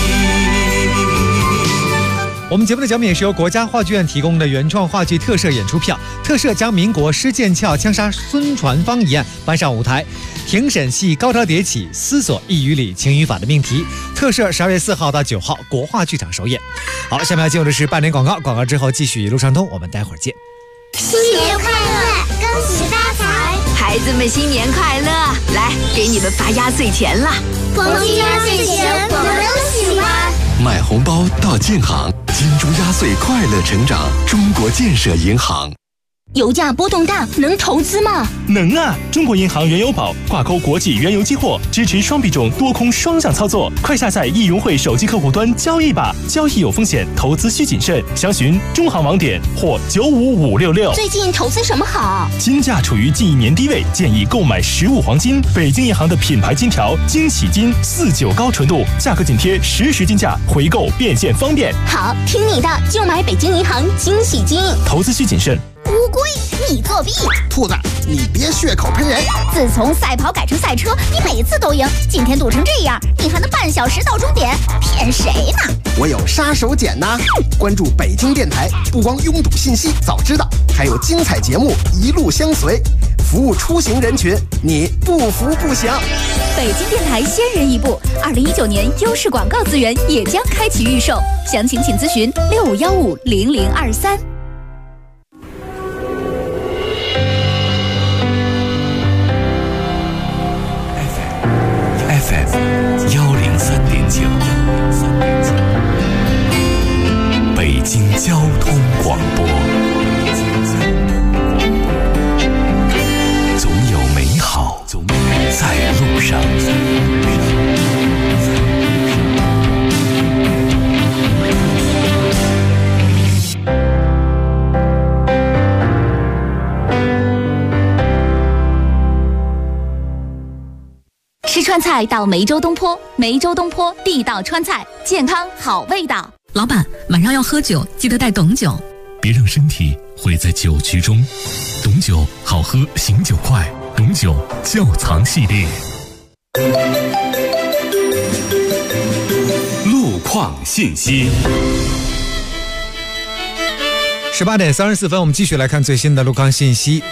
我们节目的奖品也是由国家话剧院提供的原创话剧特摄演出票，特摄将民国施剑翘枪杀孙传芳一案搬上舞台，庭审系高潮迭起，思索一语理情语法的命题。特摄12月4号到9号国话剧场首演。好，下面要进入的是半点广告，广告之后继续一路畅通，我们待会儿见。
新年快乐，恭喜发财！
孩子们新年快乐！来，给你们发压岁钱了。
黄金压岁钱我们都喜欢。
买红包到建行，金猪压岁快乐成长，中国建设银行。
油价波动大，能投资吗？
能啊！中国银行原油宝挂钩国际原油期货，支持双币种多空双向操作。快下载易融汇手机客户端交易吧，交易有风险，投资需谨慎。详询中行网点或95566。
最近投资什么好？
金价处于近1年低位，建议购买实物黄金。北京银行的品牌金条惊喜金49高纯度，价格紧贴实时金价，回购变现方便。
好，听你的，就买北京银行惊喜金。
投资需谨慎。
乌龟，你作弊！
兔子，你别血口喷人！
自从赛跑改成赛车，你每次都赢，今天赌成这样，你还能半小时到终点？骗谁呢？
我有杀手锏呐！关注北京电台，不光拥堵信息早知道，还有精彩节目一路相随，服务出行人群，你不服不行。
北京电台先人一步，2019年优势广告资源也将开启预售，详情请咨询65150023。
103.9，北京交通广播。总有美好在路上。
吃川菜到梅州东坡，梅州东坡地道川菜，健康好味道。
老板，晚上要喝酒，记得带董酒。
别让身体毁在酒局中。董酒好喝，醒酒快。董酒窖藏系列。
路况信息。
18点34分，我们继续来看最新的路况信息。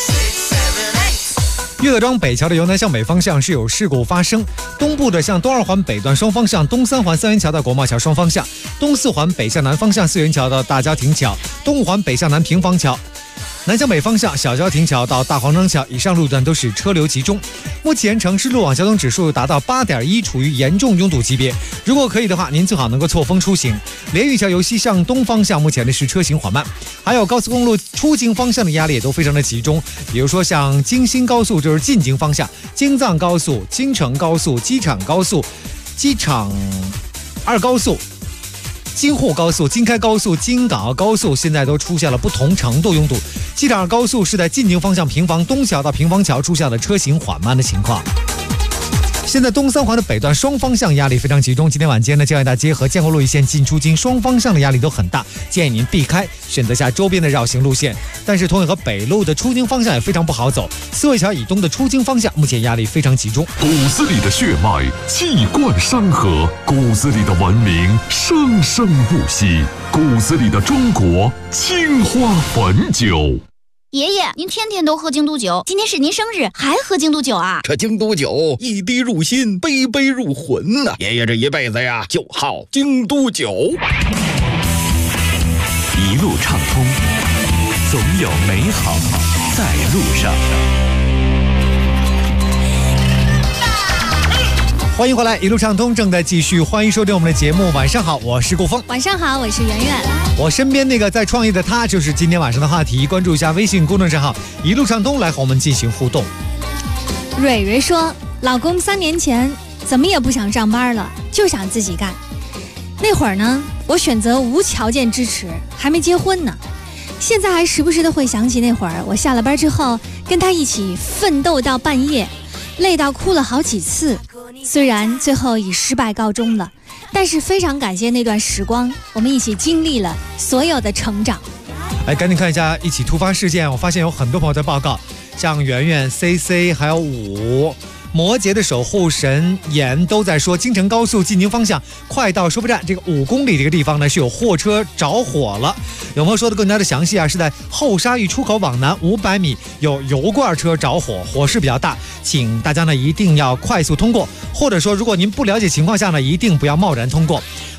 岳各庄北桥的由南向北方向是有事故发生，东部的向东2环北段双方向，东3环三元桥到国贸桥双方向，东4环北向南方向四元桥到大郊亭桥，东5环北向南平房桥，南向北方向小郊亭桥到大黄庄桥以上路段都是车流集中。目前城市路网交通指数达到8.1，处于严重拥堵级别。如果可以的话，您最好能够错峰出行。连玉桥由西向东方向目前的是车行缓慢，还有高速公路出京方向的压力也都非常的集中。比如说像京新高速就是进京方向，京藏高速、京承高速、机场高速、机场2高速、京沪高速、京开高速、京港澳高速现在都出现了不同程度拥堵。机场2高速是在进京方向平房东桥到平房桥出现了车行缓慢的情况。现在东3环的北段双方向压力非常集中，今天晚间呢，交汇大街和建国路一线进出京双方向的压力都很大，建议您避开，选择下周边的绕行路线。但是同样和北路的出京方向也非常不好走，四惠桥以东的出京方向目前压力非常集中。
骨子里的血脉气贯山河，骨子里的文明生生不息，骨子里的中国青花汾酒。
爷爷，您天天都喝京都酒，今天是您生日，还喝京都酒啊？
这京都酒一滴入心，杯杯入魂呐！爷爷这一辈子呀，就好京都酒。
一路畅通，总有美好在路上。
欢迎回来，一路畅通正在继续，欢迎收听我们的节目。晚上好，我是顾峰。
晚上好，我是圆圆。
我身边那个在创业的他，就是今天晚上的话题。关注一下微信公众账号“一路畅通”，来和我们进行互动。
蕊蕊说，老公3年前怎么也不想上班了，就想自己干。那会儿呢，我选择无条件支持，还没结婚呢。现在还时不时的会想起那会儿，我下了班之后跟他一起奋斗到半夜，累到哭了好几次。虽然最后以失败告终了，但是非常感谢那段时光，我们一起经历了所有的成长。
来，赶紧看一下一起突发事件。我发现有很多朋友在报告，像圆圆、CC 还有5摩羯的守护神言都在说，京承高速进京方向快到收费站这个5公里这个地方呢，是有货车着火了。有朋友说的更加的详细啊，是在后沙峪出口往南500米有油罐车着火，火势比较大，请大家呢一定要快速通过，或者说如果您不了解情况下呢，一定不要贸然通过。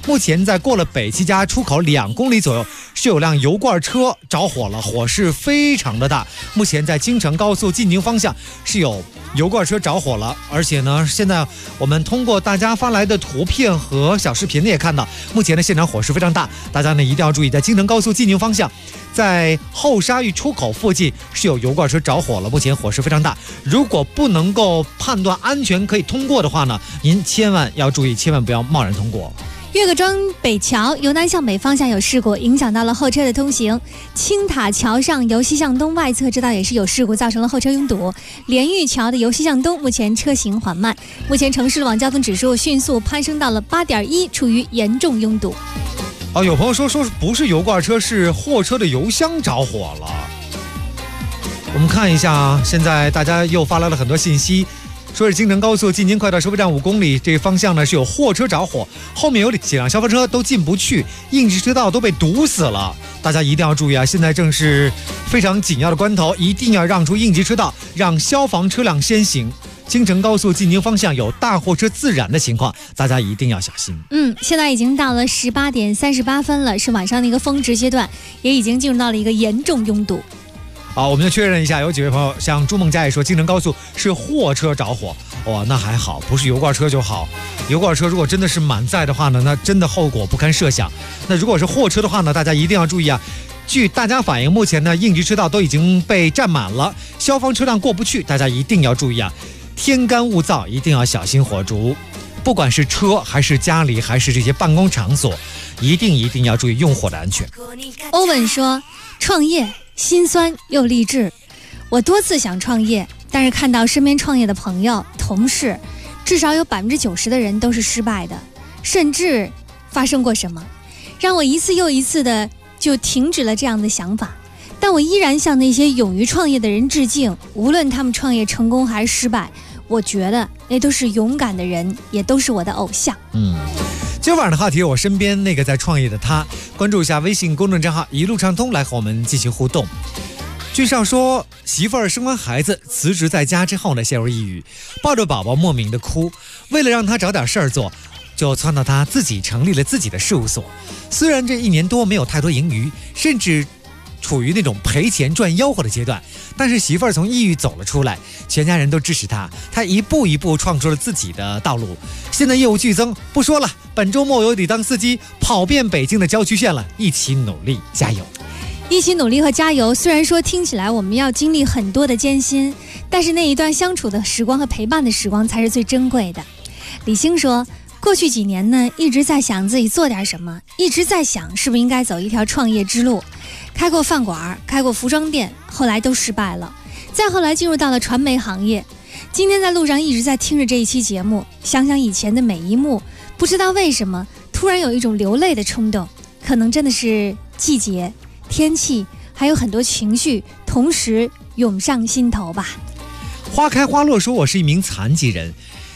目前在过了北七家出口2公里左右，是有辆油罐车着火了，火势非常的大。目前在京承高速进京方向是有油罐车着火了，而且呢，现在我们通过大家发来的图片和小视频也看到，目前的现场火势非常大，大家呢一定要注意，在京承高速进京方向，在后沙峪出口附近是有油罐车着火了，目前火势非常大。如果不能够判断安全可以通过的话呢，您千万要注意，千万不要贸然通过。
岳各庄北桥由南向北方向有事故，影响到了后车的通行。青塔桥上由西向东外侧这道也是有事故，造成了后车拥堵。连玉桥的由西向东，目前车行缓慢。目前城市路网交通指数迅速攀升到了8.1，处于严重拥堵。
有朋友说不是油罐车，是货车的油箱着火了。我们看一下，现在大家又发来了很多信息。说是京承高速进京快到收费站5公里这个方向呢，是有货车着火，后面有几辆消防车都进不去，应急车道都被堵死了。大家一定要注意啊！现在正是非常紧要的关头，一定要让出应急车道，让消防车辆先行。京承高速进京方向有大货车自燃的情况，大家一定要小心。
现在已经到了18点38分了，是晚上的一个峰值阶段，也已经进入到了一个严重拥堵。
我们就确认一下，有几位朋友像朱梦佳也说京承高速是货车着火，那还好，不是油罐车就好。油罐车如果真的是满载的话呢，那真的后果不堪设想。那如果是货车的话呢，大家一定要注意啊。据大家反映，目前呢应急车道都已经被占满了，消防车辆过不去，大家一定要注意啊。天干物燥，一定要小心火烛。不管是车还是家里还是这些办公场所，一定要注意用火的安全。
欧文说，创业心酸又励志。我多次想创业，但是看到身边创业的朋友同事，至少有90%的人都是失败的，甚至发生过什么让我一次又一次的就停止了这样的想法。但我依然向那些勇于创业的人致敬，无论他们创业成功还是失败，我觉得那都是勇敢的人，也都是我的偶像。
今晚的话题，我身边那个在创业的他，关注一下微信公众账号一路畅通来和我们进行互动。俊少说，媳妇儿生完孩子辞职在家之后呢，陷入抑郁，抱着宝宝莫名的哭，为了让他找点事儿做，就撺掇他自己成立了自己的事务所。虽然这1年多没有太多盈余，甚至处于那种赔钱赚吆喝的阶段，但是媳妇儿从抑郁走了出来，全家人都支持他，他一步一步创出了自己的道路。现在业务剧增，不说了，本周末有得当司机跑遍北京的郊区县了，一起努力加油。
一起努力和加油，虽然说听起来我们要经历很多的艰辛，但是那一段相处的时光和陪伴的时光才是最珍贵的。李星说，过去几年呢，一直在想自己做点什么，一直在想是不是应该走一条创业之路，开过饭馆，开过服装店，后来都失败了，再后来进入到了传媒行业。今天在路上一直在听着这一期节目，想想以前的每一幕，不知道为什么突然有一种流泪的冲动，可能真的是季节、天气还有很多情绪同时涌上心头吧。
花开花落说，我是一名残疾人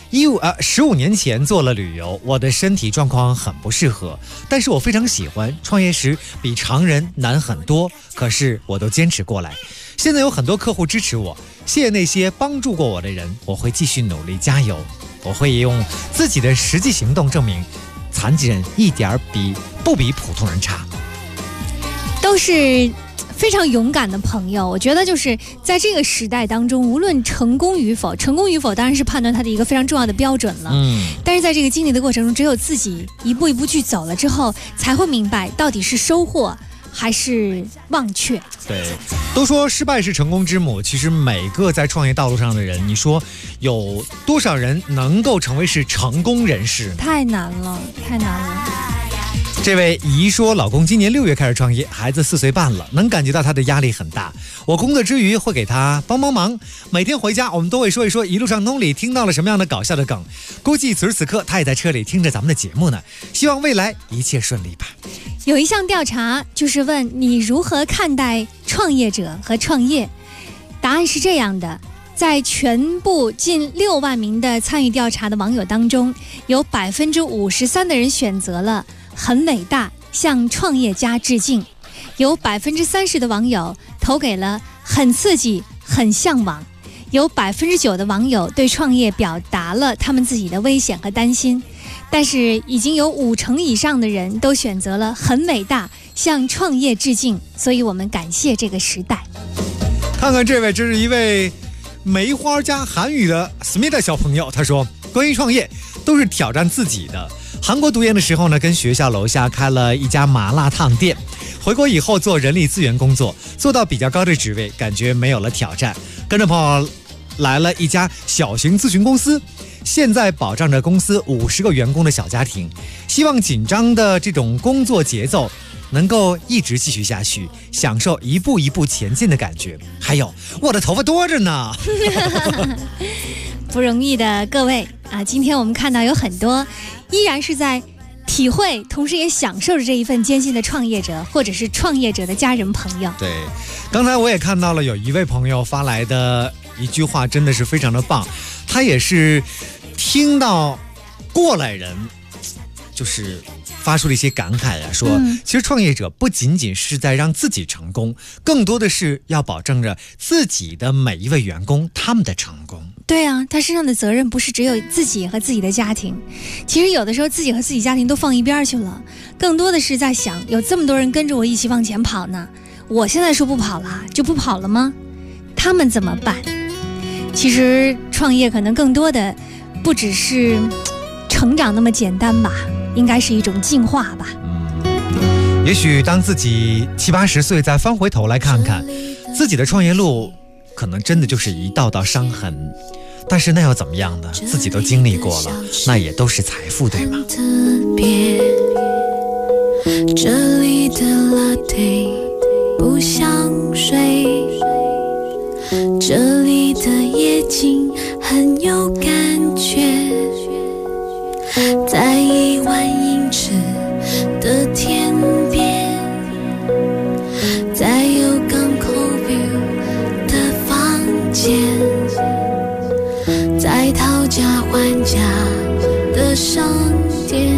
，15年前做了旅游，我的身体状况很不适合，但是我非常喜欢。创业时比常人难很多，可是我都坚持过来。现在有很多客户支持我，谢谢那些帮助过我的人，我会继续努力加油。我会用自己的实际行动证明，残疾人一点不比普通人差。
都是非常勇敢的朋友，我觉得就是在这个时代当中，无论成功与否当然是判断他的一个非常重要的标准了。但是在这个经历的过程中，只有自己一步一步去走了之后，才会明白到底是收获还是忘却。
对，都说失败是成功之母，其实每个在创业道路上的人，你说有多少人能够成为是成功人士？
太难了。
这位姨说，老公今年6月开始创业，孩子4岁半了，能感觉到他的压力很大。我工作之余会给他帮忙，每天回家我们都会说一说一路畅通里听到了什么样的搞笑的梗。估计此时此刻他也在车里听着咱们的节目呢，希望未来一切顺利吧。
有一项调查就是问你如何看待创业者和创业，答案是这样的，在全部近6万名的参与调查的网友当中，有53%的人选择了很伟大，向创业家致敬，有30%的网友投给了很刺激，很向往，有9%的网友对创业表达了他们自己的危险和担心。 但是已经有50%以上的人都选择了很伟大，向创业致敬，所以我们感谢这个时代。
看看这位，这是一位梅花加韩语的 Smith 小朋友，他说关于创业都是挑战自己的。韩国读研的时候呢，跟学校楼下开了一家麻辣烫店，回国以后做人力资源工作，做到比较高的职位，感觉没有了挑战，跟着朋友来了一家小型咨询公司，现在保障着公司50个员工的小家庭，希望紧张的这种工作节奏能够一直继续下去，享受一步一步前进的感觉。还有我的头发多着呢
不容易的各位啊！今天我们看到有很多依然是在体会，同时也享受着这一份艰辛的创业者，或者是创业者的家人朋友。
对，刚才我也看到了有一位朋友发来的一句话，真的是非常的棒。他也是听到过来人就是发出了一些感慨啊，说其实创业者不仅仅是在让自己成功，更多的是要保证着自己的每一位员工他们的成功。
对啊，他身上的责任不是只有自己和自己的家庭，其实有的时候自己和自己家庭都放一边去了，更多的是在想有这么多人跟着我一起往前跑呢，我现在说不跑了就不跑了吗？他们怎么办？其实创业可能更多的不只是成长那么简单吧，应该是一种进化吧。
也许当自己70、80岁再翻回头来看看自己的创业路，可能真的就是一道道伤痕，但是那又怎么样呢？自己都经历过了，那也都是财富，对吗？
这里的 latte 不像水，这里的夜景很有感觉，在1万英尺的天边，在有港口 view 的房间，在讨价还价的商店，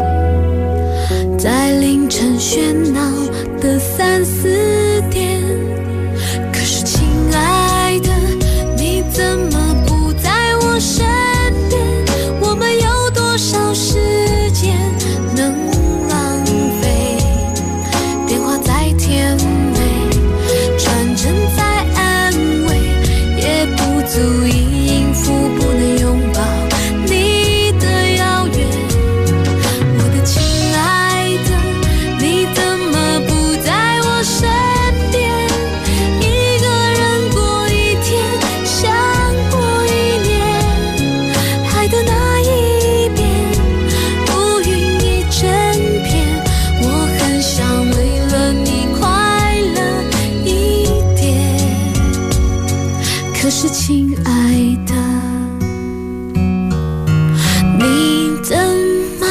在凌晨喧闹的3、4点。可是亲爱的，你怎么不在我身边？我们有多少时间能浪费？电话再甜美，传真再安慰，也不足以应付不能拥抱你的遥远。我的亲爱的，你怎么不在我身边？一个人过一天，像过一年，爱的那一边，乌云一整片。我很想为了你快乐一点，可是亲爱的，你怎么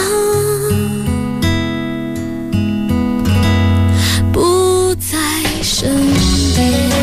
不在身边？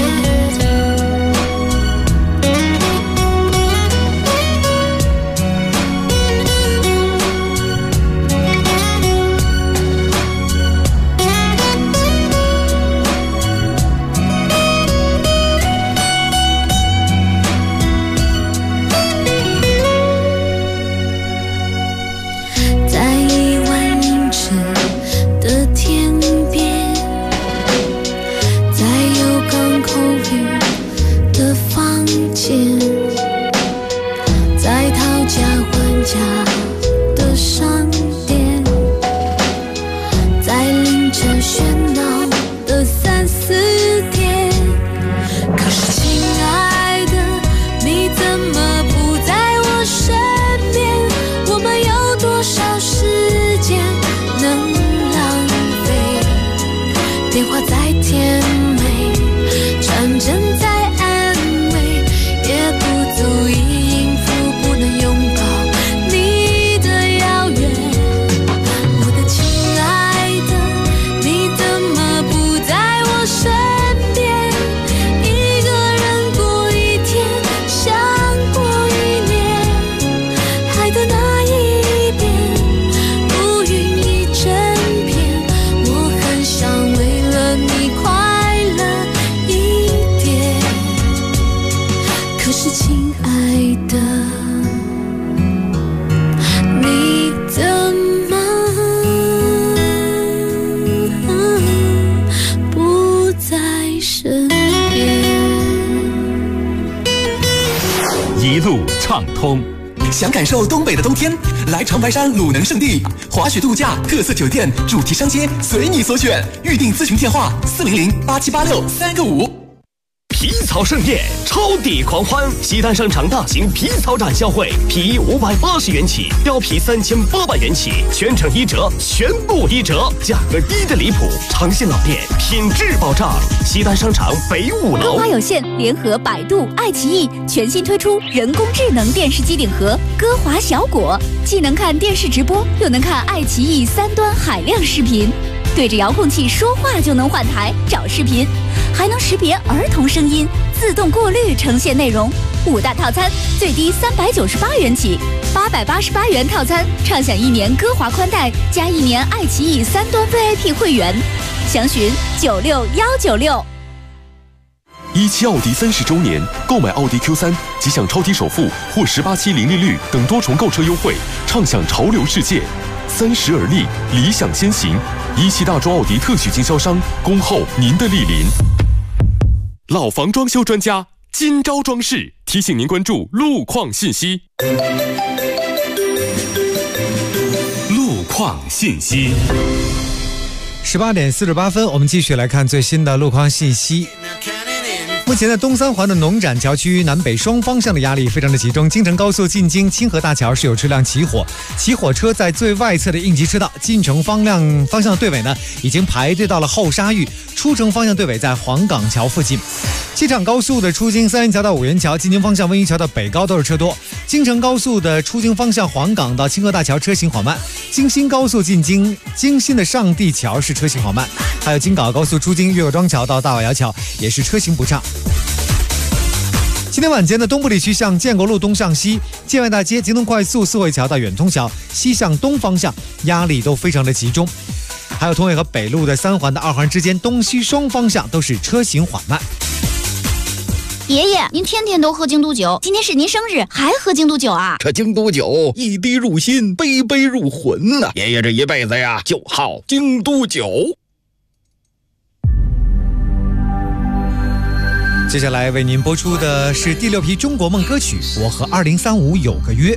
一路畅通。
想感受东北的冬天，来长白山鲁能胜地，滑雪度假、特色酒店、主题商街，随你所选。预订咨询电话：400-8786-3个5。
皮草盛宴，超抵狂欢！西单商场大型皮草展销会，皮衣580元起，貂皮3800元起，全程1折，全部1折，价格低的离谱。长线老店，品质保障。西单商场北5楼。
歌华有线联合百度、爱奇艺全新推出人工智能电视机顶盒歌华小果，既能看电视直播，又能看爱奇艺3端海量视频。对着遥控器说话就能换台找视频，还能识别儿童声音，自动过滤呈现内容。5大套餐最低398元起，888元套餐畅享1年歌华宽带加1年爱奇艺3端 VIP 会员，详询96196。
17奥迪30周年，购买奥迪 Q3 即享超低首付或18期零利率等多重购车优惠，畅享潮流世界。30而立，理想先行。17大中奥迪特许经销商，恭候您的莅临。老房装修专家金招装饰提醒您关注路况信息。
路况信息。
18点48分，我们继续来看最新的路况信息。目前在东三环的农展桥区南北双方向的压力非常的集中，京承高速进京清河大桥是有车辆起火，起火车在最外侧的应急车道，进城方向的队尾呢已经排队到了后沙峪，出城方向队尾在黄岗桥附近。机场高速的出京三元桥到五元桥，进京方向温榆桥到北高都是车多。京承高速的出京方向黄岗到清河大桥车行缓慢，京新高速进京京新的上地桥是车行缓慢，还有京港澳高速出京岳各庄桥到大瓦窑桥也是车行不畅。今天晚间的东部地区，向建国路东向西、建外大街、京东快速四惠桥到远通桥西向东方向压力都非常的集中，还有同伟和北路的三环的2环之间东西双方向都是车行缓慢。
爷爷，您天天都喝京都酒，今天是您生日，还喝京都酒啊？
这京都酒一滴入心，杯杯入魂呐！爷爷这一辈子呀，就好京都酒。
接下来为您播出的是第6批中国梦歌曲《我和2035有个约》。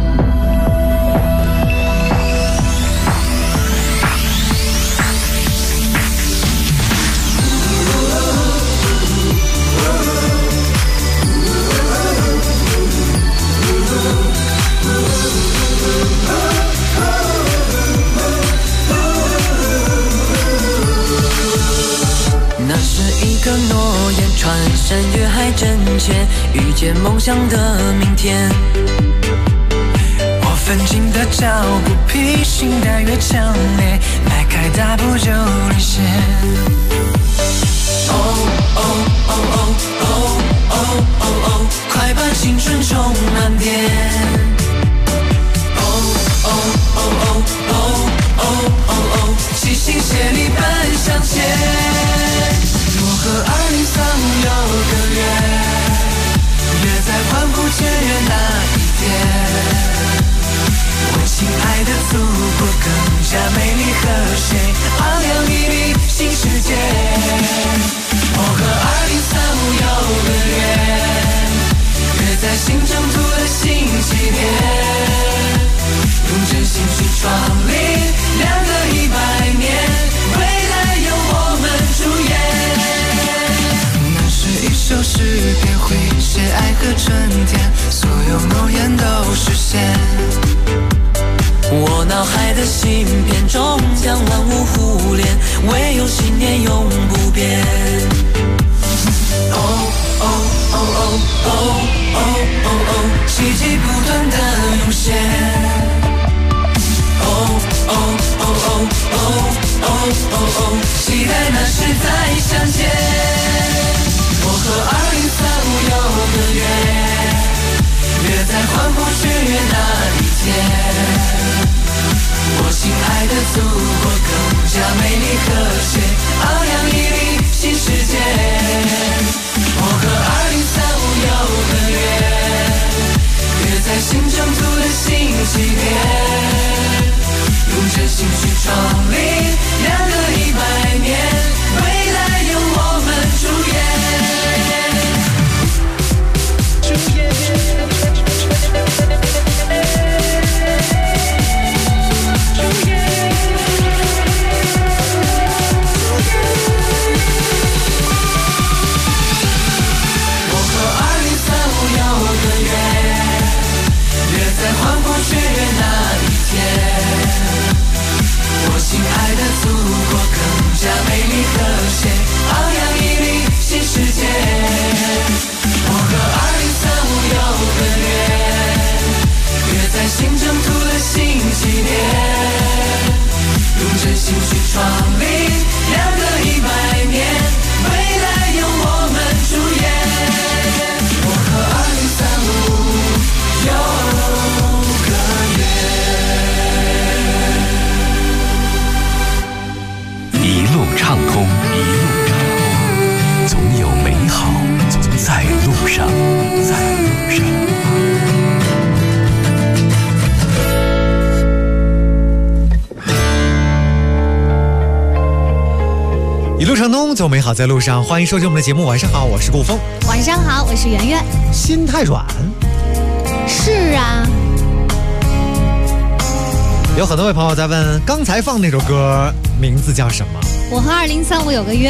诺言穿山越海真切，遇见梦想的明天。我奋进的脚步，披星戴月强烈，迈开大步就领先。哦哦哦哦哦哦哦哦，快把青春充满电。哦哦哦哦哦哦哦哦，齐心协力奔向前。我和2035有个约，约在欢呼雀跃那一天。我亲爱的祖国更加美丽和谐，昂扬屹立新世界。我和2035有个约，约在新征途的新起点，用真心去创立2个100年，未来由我们主演。一首诗篇会写爱和春天，所有诺言都实现。我脑海的芯片终将万物互联，唯有信念永不变。哦哦哦哦哦哦哦哦，奇迹不断的涌现。哦哦哦哦哦哦哦哦，期待那时再相见。我和2035有个约，约在欢呼雀跃那一天。我亲爱的祖国更加美丽和谐，昂扬屹立新世界。我和2035有个约，约在新征途的新起点，用真心去创立2个100年，未来由我们主演。
我心爱的祖国更加美丽和谐，昂扬屹立新世界。我和2035有个约，约在新征途的新起点，用真心去创立2个100年，未来由我们主演。我和2035有个
约，一路畅通，一路畅通，总有美好在路上，在路上。
一路畅通，走美好在路上。欢迎收听我们的节目。晚上好，我是顾峰。
晚上好，我是圆圆。
心太软。
是啊。
有很多位朋友在问，刚才放那首歌名字叫什么？
我和2035有个约。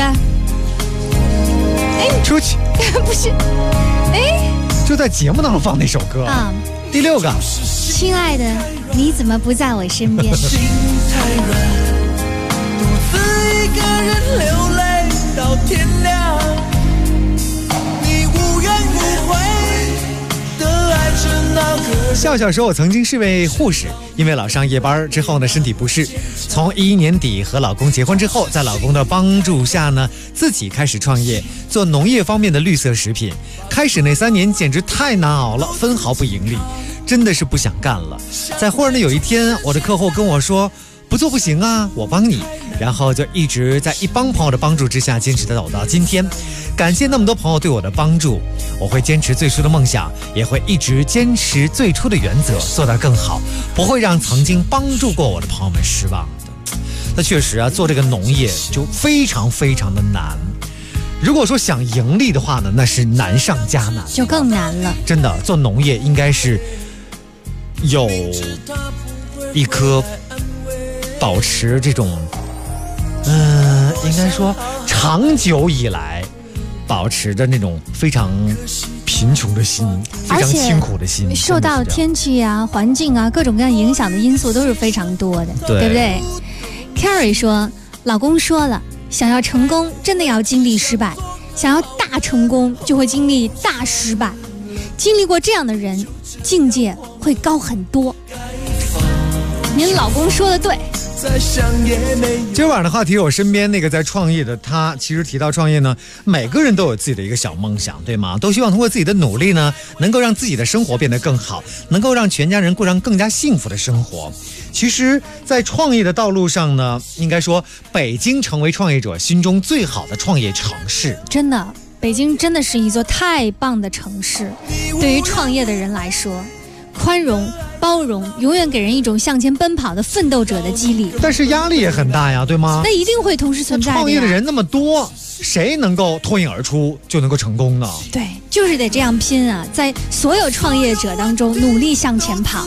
哎，
出去。
不是。哎，
就在节目当中放那首歌啊。第6个。
亲爱的，你怎么不在我身边？
心太软，独自一个人流泪到天亮，你无怨无悔的爱着那个。
笑笑说，我曾经是位护士，因为老上夜班之后呢，身体不适，从11年底和老公结婚之后，在老公的帮助下呢，自己开始创业，做农业方面的绿色食品。开始那3年简直太难熬了，分毫不盈利，真的是不想干了。在忽然的有一天，我的客户跟我说，不做不行啊，我帮你。然后就一直在一帮朋友的帮助之下坚持的走到今天。感谢那么多朋友对我的帮助，我会坚持最初的梦想，也会一直坚持最初的原则，做得更好，不会让曾经帮助过我的朋友们失望的。那确实啊，做这个农业就非常非常的难。如果说想盈利的话呢，那是难上加难，
就更难了。
真的，做农业应该是有一颗保持这种应该说长久以来保持着那种非常贫穷的心，非常辛苦的心，
受到天气啊、环境啊各种各样影响的因素都是非常多的， 对不对？ Carrie 说，老公说了，想要成功真的要经历失败，想要大成功就会经历大失败，经历过这样的人境界会高很多。您老公说的对。
今晚的话题，我身边那个在创业的他，其实提到创业呢，每个人都有自己的一个小梦想，对吗？都希望通过自己的努力呢，能够让自己的生活变得更好，能够让全家人过上更加幸福的生活。其实在创业的道路上呢，应该说北京成为创业者心中最好的创业城市。
真的，北京真的是一座太棒的城市，对于创业的人来说，宽容包容永远给人一种向前奔跑的奋斗者的激励，
但是压力也很大呀，对吗？
那一定会同时存在的。
创业的人那么多，谁能够脱颖而出就能够成功呢？
对，就是得这样拼啊，在所有创业者当中努力向前跑。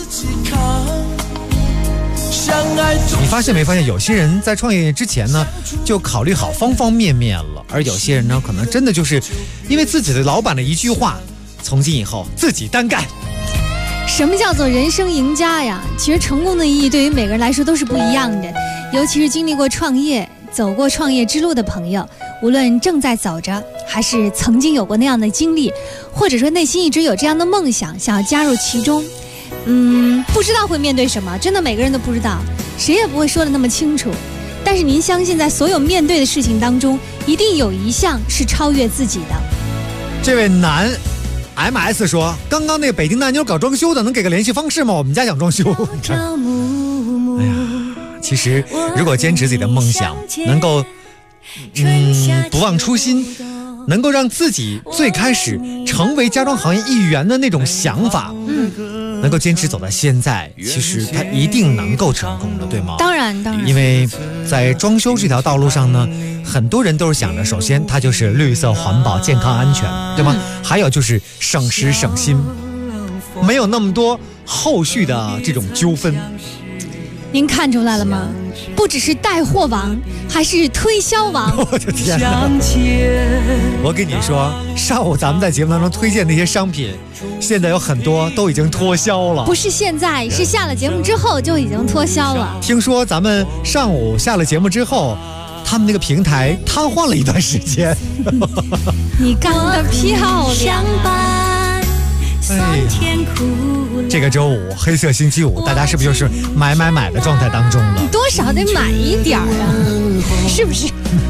你发现没发现，有些人在创业之前呢，就考虑好方方面面了，而有些人呢，可能真的就是因为自己的老板的一句话，从今以后自己单干。
什么叫做人生赢家呀？其实成功的意义对于每个人来说都是不一样的，尤其是经历过创业、走过创业之路的朋友，无论正在走着，还是曾经有过那样的经历，或者说内心一直有这样的梦想，想要加入其中，不知道会面对什么，真的每个人都不知道，谁也不会说的那么清楚。但是您相信，在所有面对的事情当中，一定有一项是超越自己的。
这位男MS 说，刚刚那个北京大妞搞装修的，能给个联系方式吗？我们家想装修。哎呀，其实如果坚持自己的梦想，能够不忘初心，能够让自己最开始成为家装行业一员的那种想法，能够坚持走到现在，其实他一定能够成功的，对吗？
当然。
因为在装修这条道路上呢，很多人都是想着，首先它就是绿色环保、健康安全，对吗？还有就是省时省心，没有那么多后续的这种纠纷。
您看出来了吗？不只是带货王，还是推销王。
我的天哪！我跟你说，上午咱们在节目当中推荐那些商品，现在有很多都已经脱销了。
不是现在，是下了节目之后就已经脱销了。
听说咱们上午下了节目之后，他们那个平台瘫痪了一段时间。
你干得漂亮！
哎，这个周五黑色星期五，大家是不是就是买的状态当中了？
多少得买一点啊，是不是？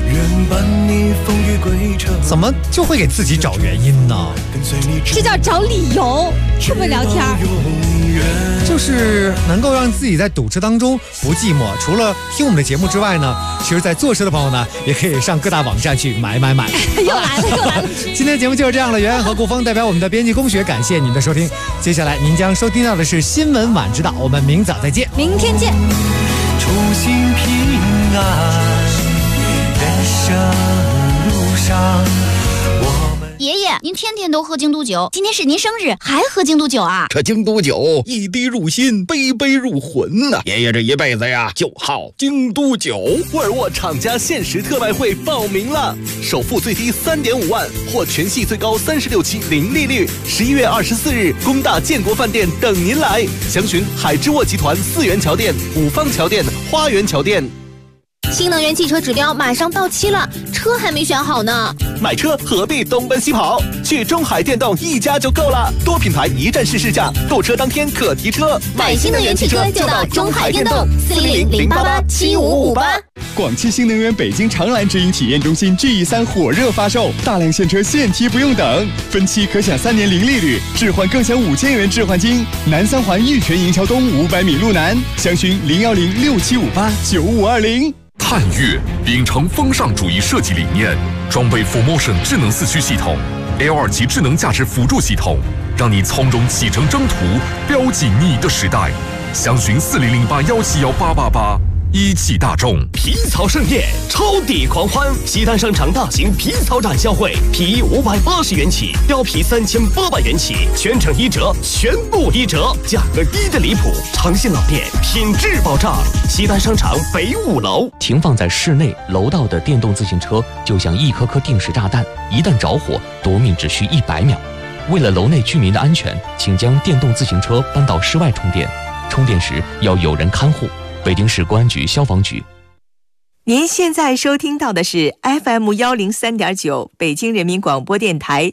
怎么就会给自己找原因呢？
这叫找理由，是不是聊天？
就是能够让自己在堵车当中不寂寞。除了听我们的节目之外呢，其实在坐车的朋友呢，也可以上各大网站去买。
又来了！
今天节目就是这样了，袁和顾峰代表我们的编辑龚学，感谢您的收听。接下来您将收听到的是新闻晚知道，我们明早再见，
明天见。
出行平安，人生路上。
爷爷，您天天都喝京都酒，今天是您生日，还喝京都酒啊？
这京都酒一滴入心，杯杯入魂呐！爷爷这一辈子呀，就好京都酒。
沃尔沃厂家限时特卖会报名了，首付最低3.5万，或全系最高36期零利率。11月24日，工大建国饭店等您来，详询海之沃集团4元桥店、五方桥店、花园桥店。
新能源汽车指标马上到期了，车还没选好呢。
买车何必东奔西跑？去中海电动一家就够了，多品牌一站式试驾，购车当天可提车。
买新能源汽车就到中海电动，400-088-7558。
广汽新能源北京长蓝直营体验中心 GE3 火热发售，大量现车现提不用等，分期可享3年零利率，置换更享5000元置换金。南三环玉泉营桥东500米路南，详询01067589520。
探岳秉承风尚主义设计理念，装备 4Motion 智能4驱系统 ，L2 级智能驾驶辅助系统，让你从容启程征途，标记你的时代。详询4008171888。一汽大众
皮草盛宴，超抵狂欢！西单商场大型皮草展销会，皮衣580元起，貂皮3800元起，全程1折，全部1折，价格低得离谱。长信老店，品质保障。西单商场北5楼。
停放在室内楼道的电动自行车就像一颗颗定时炸弹，一旦着火，夺命只需100秒。为了楼内居民的安全，请将电动自行车搬到室外充电，充电时要有人看护。北京市公安局消防局。
您现在收听到的是 FM103.9 北京人民广播电台